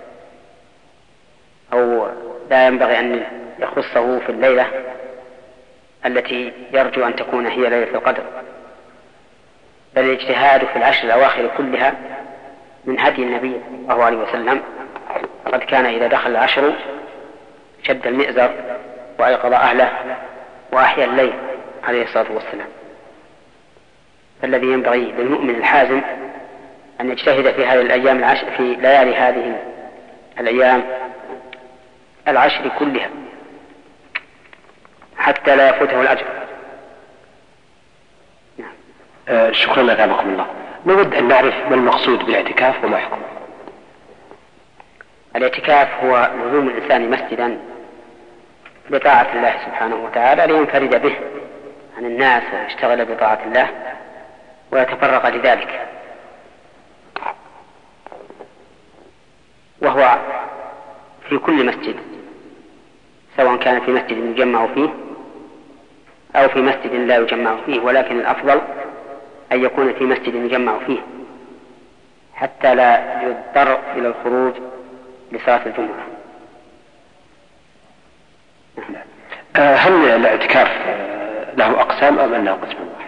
C: أو لا ينبغي أن يخصه في الليلة التي يرجو أن تكون هي ليلة القدر، بل الاجتهاد في العشر الأواخر كلها من هدي النبي صلى الله عليه وسلم. قد كان إذا دخل العشر شد المئزر وأيقظ أهله وأحيا الليل عليه الصلاة والسلام. فالذي ينبغي للمؤمن الحازم أن يجتهد في هذه الأيام العشر، في ليالي هذه الأيام العشر كلها حتى لا يفوته الأجر.
D: نعم. آه شكرا أثابكم الله. نود أن نعرف ما المقصود بالاعتكاف وما حكمه.
C: الاعتكاف هو لزوم الإنسان مسجدا بطاعة الله سبحانه وتعالى لينفرد به عن الناس ويشتغل بطاعة الله ويتفرغ لذلك، وهو في كل مسجد، سواء كان في مسجد يجمع فيه أو في مسجد لا يجمع فيه، ولكن الأفضل أن يكون في مسجد يجمع فيه حتى لا يضطر إلى الخروج لصلاة الجمعة.
D: هل الاعتكاف له أقسام أم أنه قسم واحد؟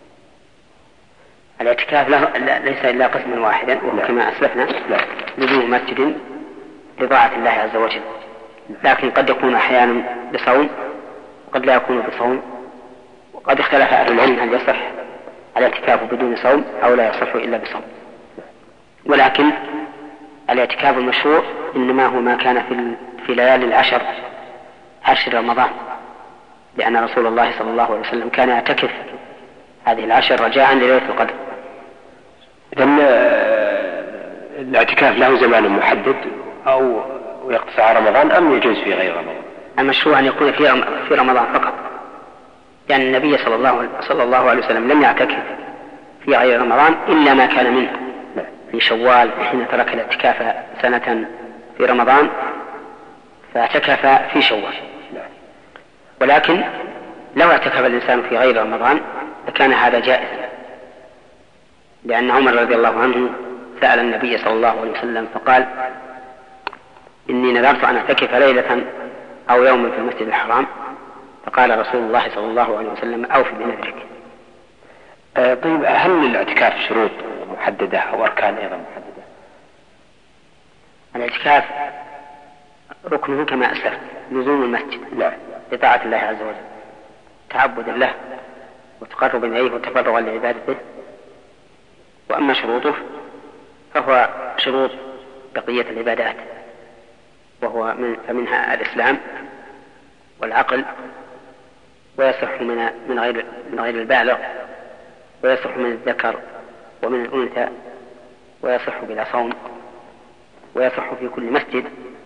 C: الاعتكاف له ليس إلا قسما واحدا، وكما أسلفنا لزوم مسجد لطاعة الله عز وجل، لكن قد يكون أحيانا بصوم وقد لا يكون بصوم، وقد اختلف أهل العلم هل يصح الاعتكاف بدون صوم أو لا يصح إلا بصوم. ولكن الاعتكاف المشروع إنما هو ما كان في في ليالي العشر عشر رمضان، لأن رسول الله صلى الله عليه وسلم كان يعتكف هذه العشر رجاء لليلة القدر.
D: إذن الاعتكاف له زمان محدد أو يقتصر على رمضان أم يجوز في غير رمضان؟
C: المشروع أن يكون في رمضان فقط، لأن يعني النبي صلى الله صلى الله عليه وسلم لم يعتكف في غير رمضان إلا ما كان منه في شوال حين ترك الاعتكاف سنة في رمضان فاعتكف في شوال. ولكن لو اعتكف الإنسان في غير رمضان فكان هذا جائزا، لأن عمر رضي الله عنه سأل النبي صلى الله عليه وسلم فقال إني نذرت أن أعتكف ليلة أو يوم في المسجد الحرام، فقال رسول الله صلى الله عليه وسلم أوف بنذرك.
D: آه طيب، هل للاعتكاف شروط محددة أو أركان أيضا محددة؟
C: الاعتكاف ركنه كما أسلفت لزوم المسجد
D: لا.
C: لطاعة الله عز وجل، تعبد الله وتقرب إليه وتفرغا لعبادته. وأما شروطه فهو شروط بقية العبادات، وهو من فمنها الإسلام والعقل، ويصح من من غير من غير البالغ، ويصح من الذكر ومن الأنثى، ويصح بلا صوم، ويصح في كل مسجد.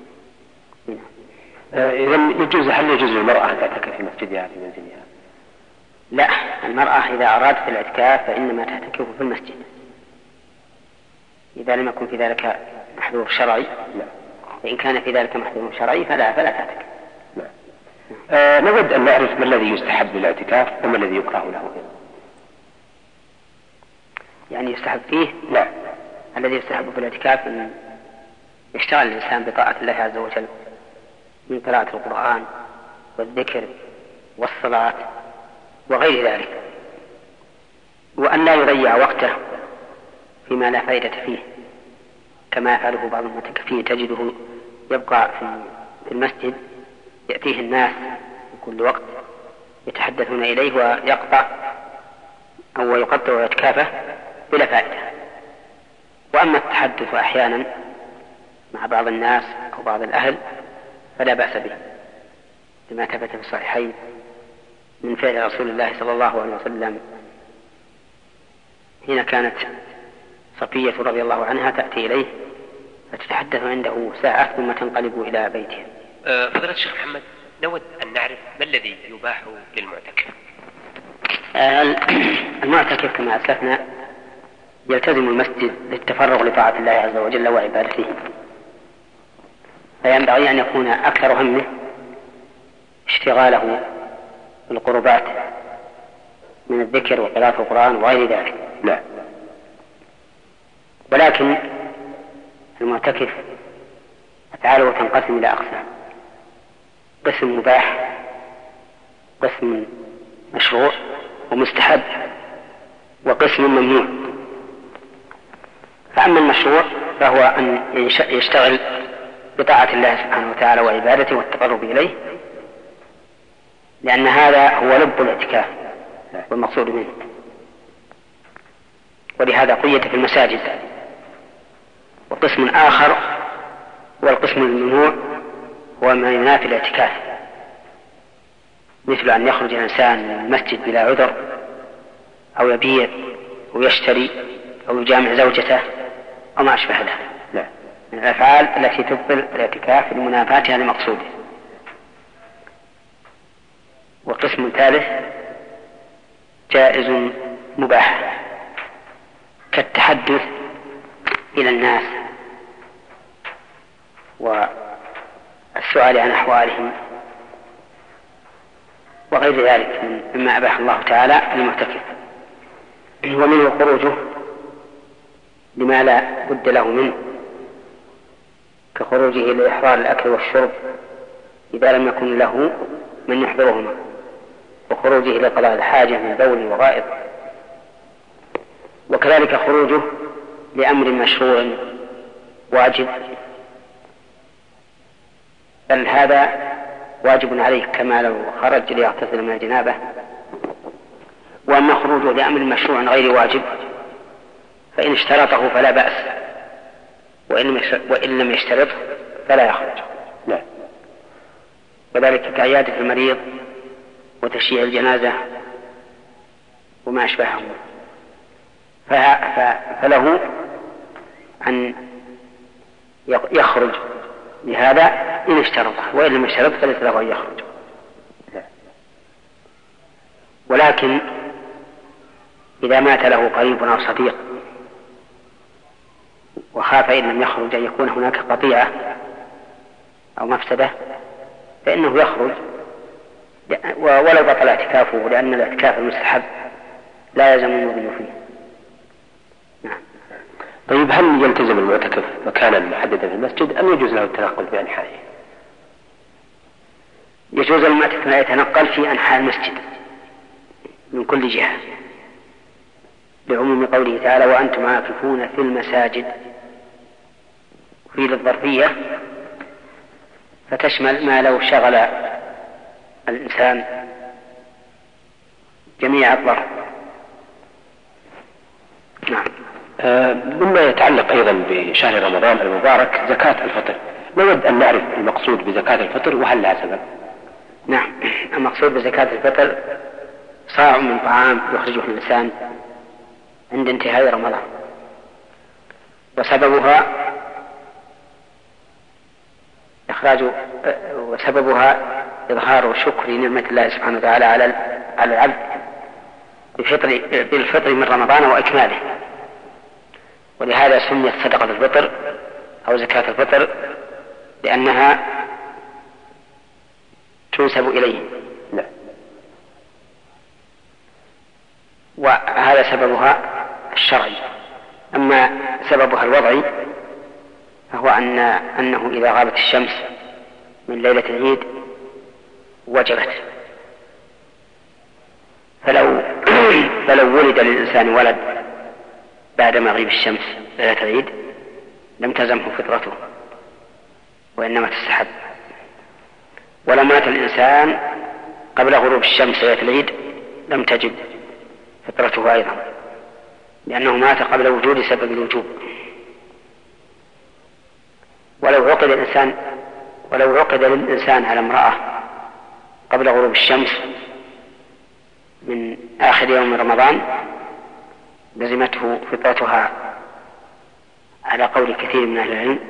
D: إذن يجوز هل يجوز للمرأة أن تعتكف في مسجدها في منزلها؟
C: لا، المرأة إذا أرادت الاعتكاف فإنما تعتكف في المسجد، إذا لم يكن في ذلك محذور شرعي. فإن كان في ذلك محذور شرعي فلا فلا تعتكف.
D: آه نود أن نعرف ما الذي يستحب للاعتكاف وما الذي يكره له.
C: يعني يستحب فيه؟
D: لا.
C: الذي يستحب في الاعتكاف أن يشتغل الإنسان بطاعة الله عز وجل من قراءة القرآن والذكر والصلاة وغير ذلك، وأن لا يضيع وقته فيما لا فائدة فيه كما يفعله بعض المعتكفين. تجده يبقى في المسجد يأتيه الناس في كل وقت يتحدثون إليه ويقطع أو يقطع اعتكافه بلا فائدة. وأما التحدث أحيانا مع بعض الناس أو بعض الأهل فلا بأس به، لما ثبت في الصحيحين من فعل رسول الله صلى الله عليه وسلم حين كانت صفية رضي الله عنها تأتي إليه فتتحدث عنده ساعة ثم تنقلب إلى بيته.
D: أه فضيلة الشيخ محمد، نود أن نعرف ما الذي يباح للمعتكف.
C: المعتكف كما أسلفنا يلتزم المسجد للتفرغ لطاعة الله عز وجل وعبادته، فينبغي أن يكون أكثر همه اشتغاله بالقربات من الذكر وقراءة القرآن وغير ذلك.
D: لا.
C: ولكن المعتكف أفعاله تنقسم إلى أقسام: قسم مباح، قسم مشروع ومستحب، وقسم ممنوع. فأما المشروع فهو أن يشتغل بطاعة الله سبحانه وتعالى وعبادته والتقرب إليه، لأن هذا هو لب الاعتكاف والمقصود منه، ولهذا قيد في المساجد. وقسم آخر والقسم الممنوع هو ما ينافي الاعتكاف، مثل أن يخرج الإنسان من المسجد بلا عذر، أو يبيع أو يشتري أو يجامع زوجته أو ما أشبه ذلك من الأفعال التي تبطل الاعتكاف لمنافاتها لمقصوده. وقسم ثالث جائز مباح كالتحدث إلى الناس والسؤال عن أحوالهم وغير ذلك مما أباح الله تعالى للمعتكف. ومنه خروجه لما لا بد له منه، كخروجه لإحضار الأكل والشرب إذا لم يكن له من يحضرهما، وخروجه لقضاء الحاجة من بول وغائط، وكذلك خروجه لأمر مشروع واجب، بل هذا واجب عليه كما لو خرج ليغتسل من الجنابة. وأما خروجه لأمر مشروع غير واجب فإن اشترطه فلا بأس، وإن لم يشترطه فلا يخرج.
D: لا.
C: وذلك كعيادة المريض وتشييع الجنازة وما أشبهه، فله أن يخرج لهذا إن اشترطه، وإن لم يشترط فليس له أن يخرج. ولكن إذا مات له قريب أو صديق وخاف إن لم يخرج أن يكون هناك قطيعة أو مفسدة فإنه يخرج ولو بطل اعتكافه، لأن الاعتكاف المستحب لا يلزم المضي فيه. نعم.
D: طيب، هل يلتزم المعتكف مكانا محددا في المسجد أم يجوز له التنقل في أنحائه؟
C: يجوز للمعتكف أن يتنقل في أنحاء المسجد من كل جهة، لعموم قوله تعالى: وأنتم عاكفون في المساجد. في الظرفية فتشمل ما لو شغل الإنسان جميع الظرف. نعم.
D: آه مما يتعلق أيضا بشهر رمضان المبارك زكاة الفطر، نود أن نعرف المقصود بزكاة الفطر وهل لها سبب.
C: نعم، المقصود بزكاة الفطر صاع من طعام يخرجه الإنسان عند انتهاء رمضان، وسببها إخراج وسببها إظهار شكر نعمة الله سبحانه وتعالى على على العبد بالفطر من رمضان وإكماله، ولهذا سميت صدقة الفطر أو زكاة الفطر لأنها تنسب إليه.
B: لا.
C: وهذا سببها الشرعي. أما سببها الوضعي فهو أن أنه إذا غابت الشمس من ليلة العيد وجبت، فلو فلو ولد للإنسان ولد بعد مغيب الشمس ليلة العيد لم تلزمه فطرته وإنما تستحب. ولو مات الإنسان قبل غروب الشمس ليلة العيد لم تجب فطرته أيضا، لأنه مات قبل وجود سبب الوجوب. ولو عقد الإنسان ولو عقد للإنسان على امرأة قبل غروب الشمس من آخر يوم من رمضان لزمته فطرتها على قول كثير من أهل العلم،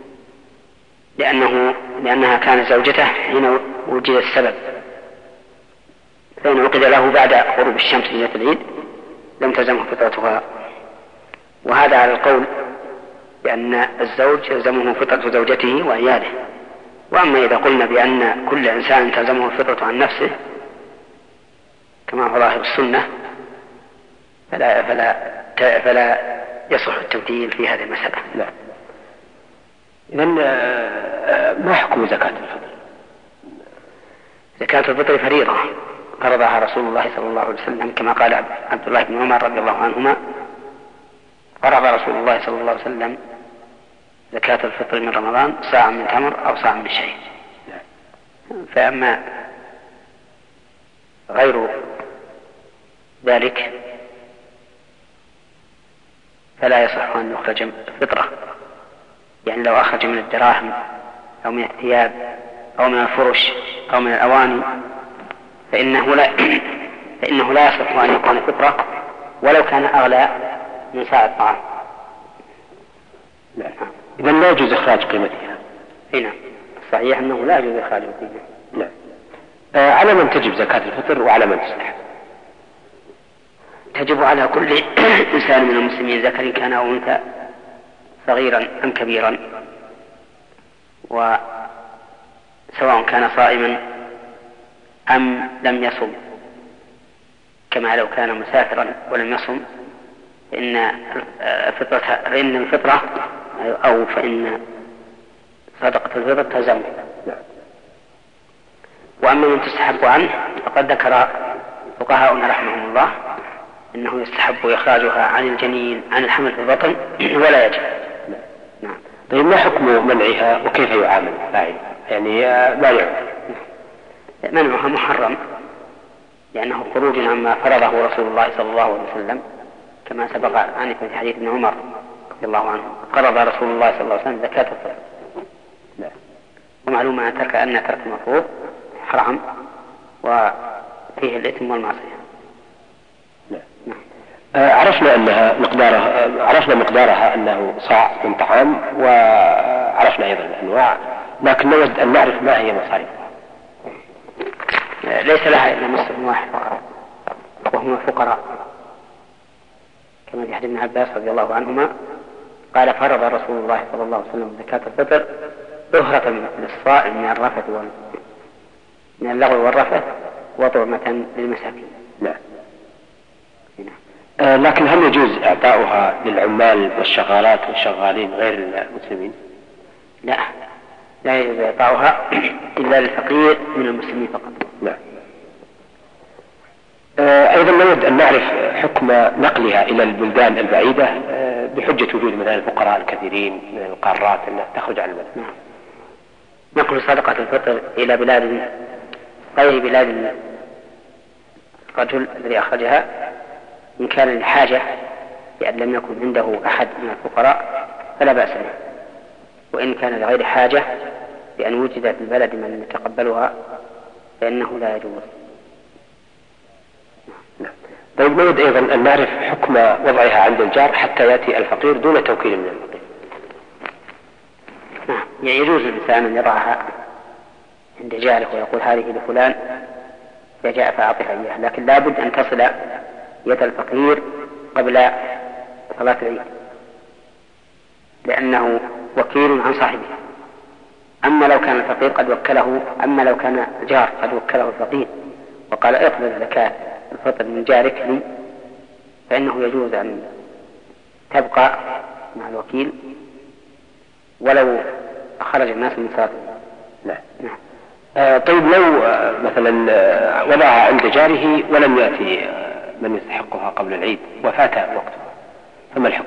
C: لأنه لأنها كانت زوجته حين وجد السبب، فإن عقد له بعد غروب الشمس ليلة العيد لم تلزمه فطرتها. وهذا على القول بأن الزوج يلزمه فطرة زوجته وعياله. وأما إذا قلنا بأن كل إنسان تلزمه الفطرة عن نفسه كما هو ظاهر السنة فلا, فلا, فلا يصح التبديل في هذه المسألة.
B: لا. إذن ما حكم زكاة الفطر؟
C: زكاة الفطر فريضة فرضها رسول الله صلى الله عليه وسلم كما قال عبد الله بن عمر رضي الله عنهما: فرض رسول الله صلى الله عليه وسلم زكاة الفطر من رمضان صاع من تمر أو صاع من شعير. فأما غير ذلك فلا يصح أن يخرج فطرة، يعني لو أخرج من الدراهم أو من الثياب أو من الفرش أو من الأواني فإنه لا فإنه لا يصح أن يكون فطرة ولو كان أغلى من صاع الطعام.
B: لا. إذا لا يجوز إخراج قيمتها.
C: هنا صحيح أنه لا يجوز إخراج قيمتها.
B: لا. آه على من تجب زكاة الفطر وعلى من تستحب؟
C: تجب على كل إنسان من المسلمين ذكر كان أو أنثى صغيرا أم كبيرا، وسواء كان صائما أم لم يصم، كما لو كان مسافرا ولم يصم فإن الفطرة فإن الفطرة أو فإن صدقة الفطر تلزمه. وأما من تستحب عنه فقد ذكر فقهاؤنا رحمهم الله إنه يستحب إخراجها عن الجنين عن الحمل في البطن ولا يجب.
B: نعم. طيب ما حكم منعها وكيف يعامل فاعل؟ يعني مانعها
C: منعها محرم لأنه خروج عما فرضه رسول الله صلى الله عليه وسلم كما سبق عنه في حديث ابن عمر رضي الله عنه: فرض رسول الله صلى الله عليه وسلم زكاة الفطر. ومعلوم أن ترك أن ترك المفروض حرام وفيه الإثم والمعصية.
B: نعم. عرفنا أنها مقدارها عرفنا مقدارها أنه صاع من طعام، وعرفنا أيضا الأنواع، لكن نود أن نعرف ما هي مصاريفها.
C: ليس لها إلا مصرف واحد فقط وهم الفقراء، كما في حديث ابن عباس رضي الله عنهما قال: فرض رسول الله صلى الله عليه وسلم زكاة الفطر طهرة للصائم من الرفث وال... من اللغو والرفث وطعمة للمساكين.
B: نعم. آه لكن هل يجوز إعطاؤها للعمال والشغالات والشغالين غير المسلمين؟
C: لا، لا يجوز إعطاؤها إلا للفقير من المسلمين فقط.
B: نعم. آه أيضا نود أن نعرف حكم نقلها إلى البلدان البعيدة آه بحجة وجود مثلا الفقراء الكثيرين من القارات أنها تخرج عن البلد.
C: نعم. نقل صدقة الفطر إلى بلاد غير بلاد الرجل الذي أخرجها إن كان لحاجة لأن لم يكن عنده أحد من الفقراء فلا بأس به، وإن كان لغير حاجة بأن وجد في البلد من يتقبلها فإنه لا يجوز.
B: طيب نود أيضا أن نعرف حكم وضعها عند الجار حتى يأتي الفقير دون توكيل من الفقير.
C: نعم، يعني يجوز للإنسان أن يضعها عند جاره ويقول هذه لفلان فجاء فأعطيها إياه، لكن لا بد أن تصل يد الفقير قبل صلاة العيد لأنه وكيل عن صاحبه. أما لو كان الفقير قد وكله أما لو كان الجار قد وكله الفقير وقال اقبل زكاة الفطر من جارك لي، فإنه يجوز أن تبقى مع الوكيل ولو خرج الناس من صلاة.
D: نعم. نعم. آه طيب لو آه مثلا آه وضعها عند جاره ولم يأتي آه من يستحقها قبل العيد وفات وقتها، فما الحكم؟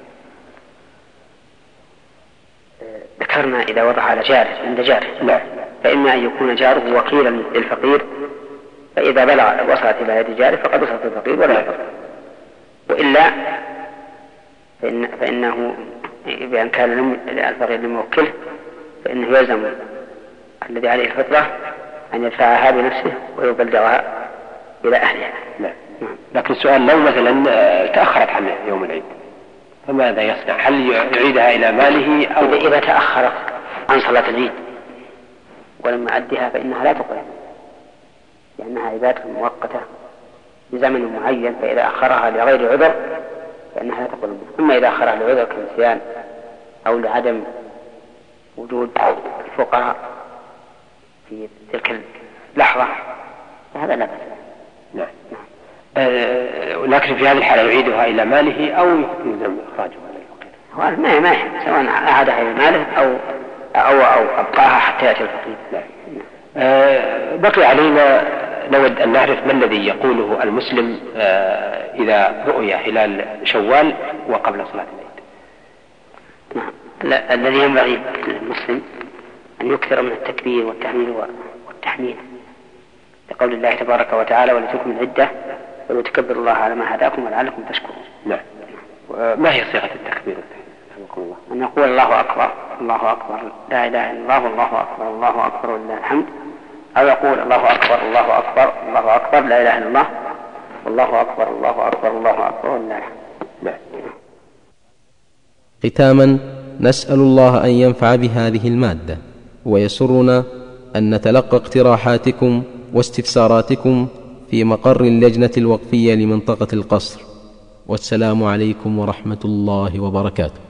C: آه ذكرنا إذا وضع على جاره عند جاره.
D: نعم.
C: فإما أن يكون جاره وكيلا للفقير، فإذا بلغ وصلت إلى يد جاره فقد وصلت الفقير ولا يضر، وإلا فإن فإنه بأن كان الفقير لموكله فإنه يلزم الذي عليه الفطرة أن يدفعها بنفسه ويبلغها إلى أهلها.
D: نعم. لكن السؤال لو مثلا تأخرت عن يوم العيد فماذا يصنع؟ هل يعيدها إلى ماله أو
C: إذا تأخرت عن صلاة العيد ولم يؤدها فإنها لا تقبل، لأنها عبادة مؤقتة بزمن معين، فإذا أخرها لغير عذر فإنها لا تقبل. أما إذا أخرها لعذر كالنسيان أو لعدم وجود الفقراء في تلك اللحظة فهذا لا بأس.
D: نعم. أه لكن في هذه الحالة يعيدها إلى ماله أو يلزم إخراجها إلى الفقير؟
C: ما ما سواء أعادها إلى ماله أو أو أو أبقاها حتى يأتي الفقير.
D: نعم. أه بقي علينا نود أن نعرف ما الذي يقوله المسلم أه إذا رؤي هلال شوال وقبل صلاة العيد.
C: نعم. لا، الذي ينبغي للمسلم أن يكثر من التكبير والتهليل والتحميد لقول الله تبارك وتعالى ولتكملوا العدة ولتكبروا الله على ما هداكم ولعلكم تشكرون.
D: نعم. ما هي صيغة التكبير؟
C: الله أن يقول الله أكبر الله أكبر لا إله إلا الله والله أكبر الله أكبر ولله الحمد، أو يقول الله أكبر الله أكبر الله أكبر لا إله إلا الله والله أكبر الله أكبر الله أكبر ولله الحمد.
D: نعم.
A: ختاما نسأل الله أن ينفع بهذه المادة، ويسرنا أن نتلقى اقتراحاتكم واستفساراتكم في مقر اللجنة الوقفية لمنطقة القصر. والسلام عليكم ورحمة الله وبركاته.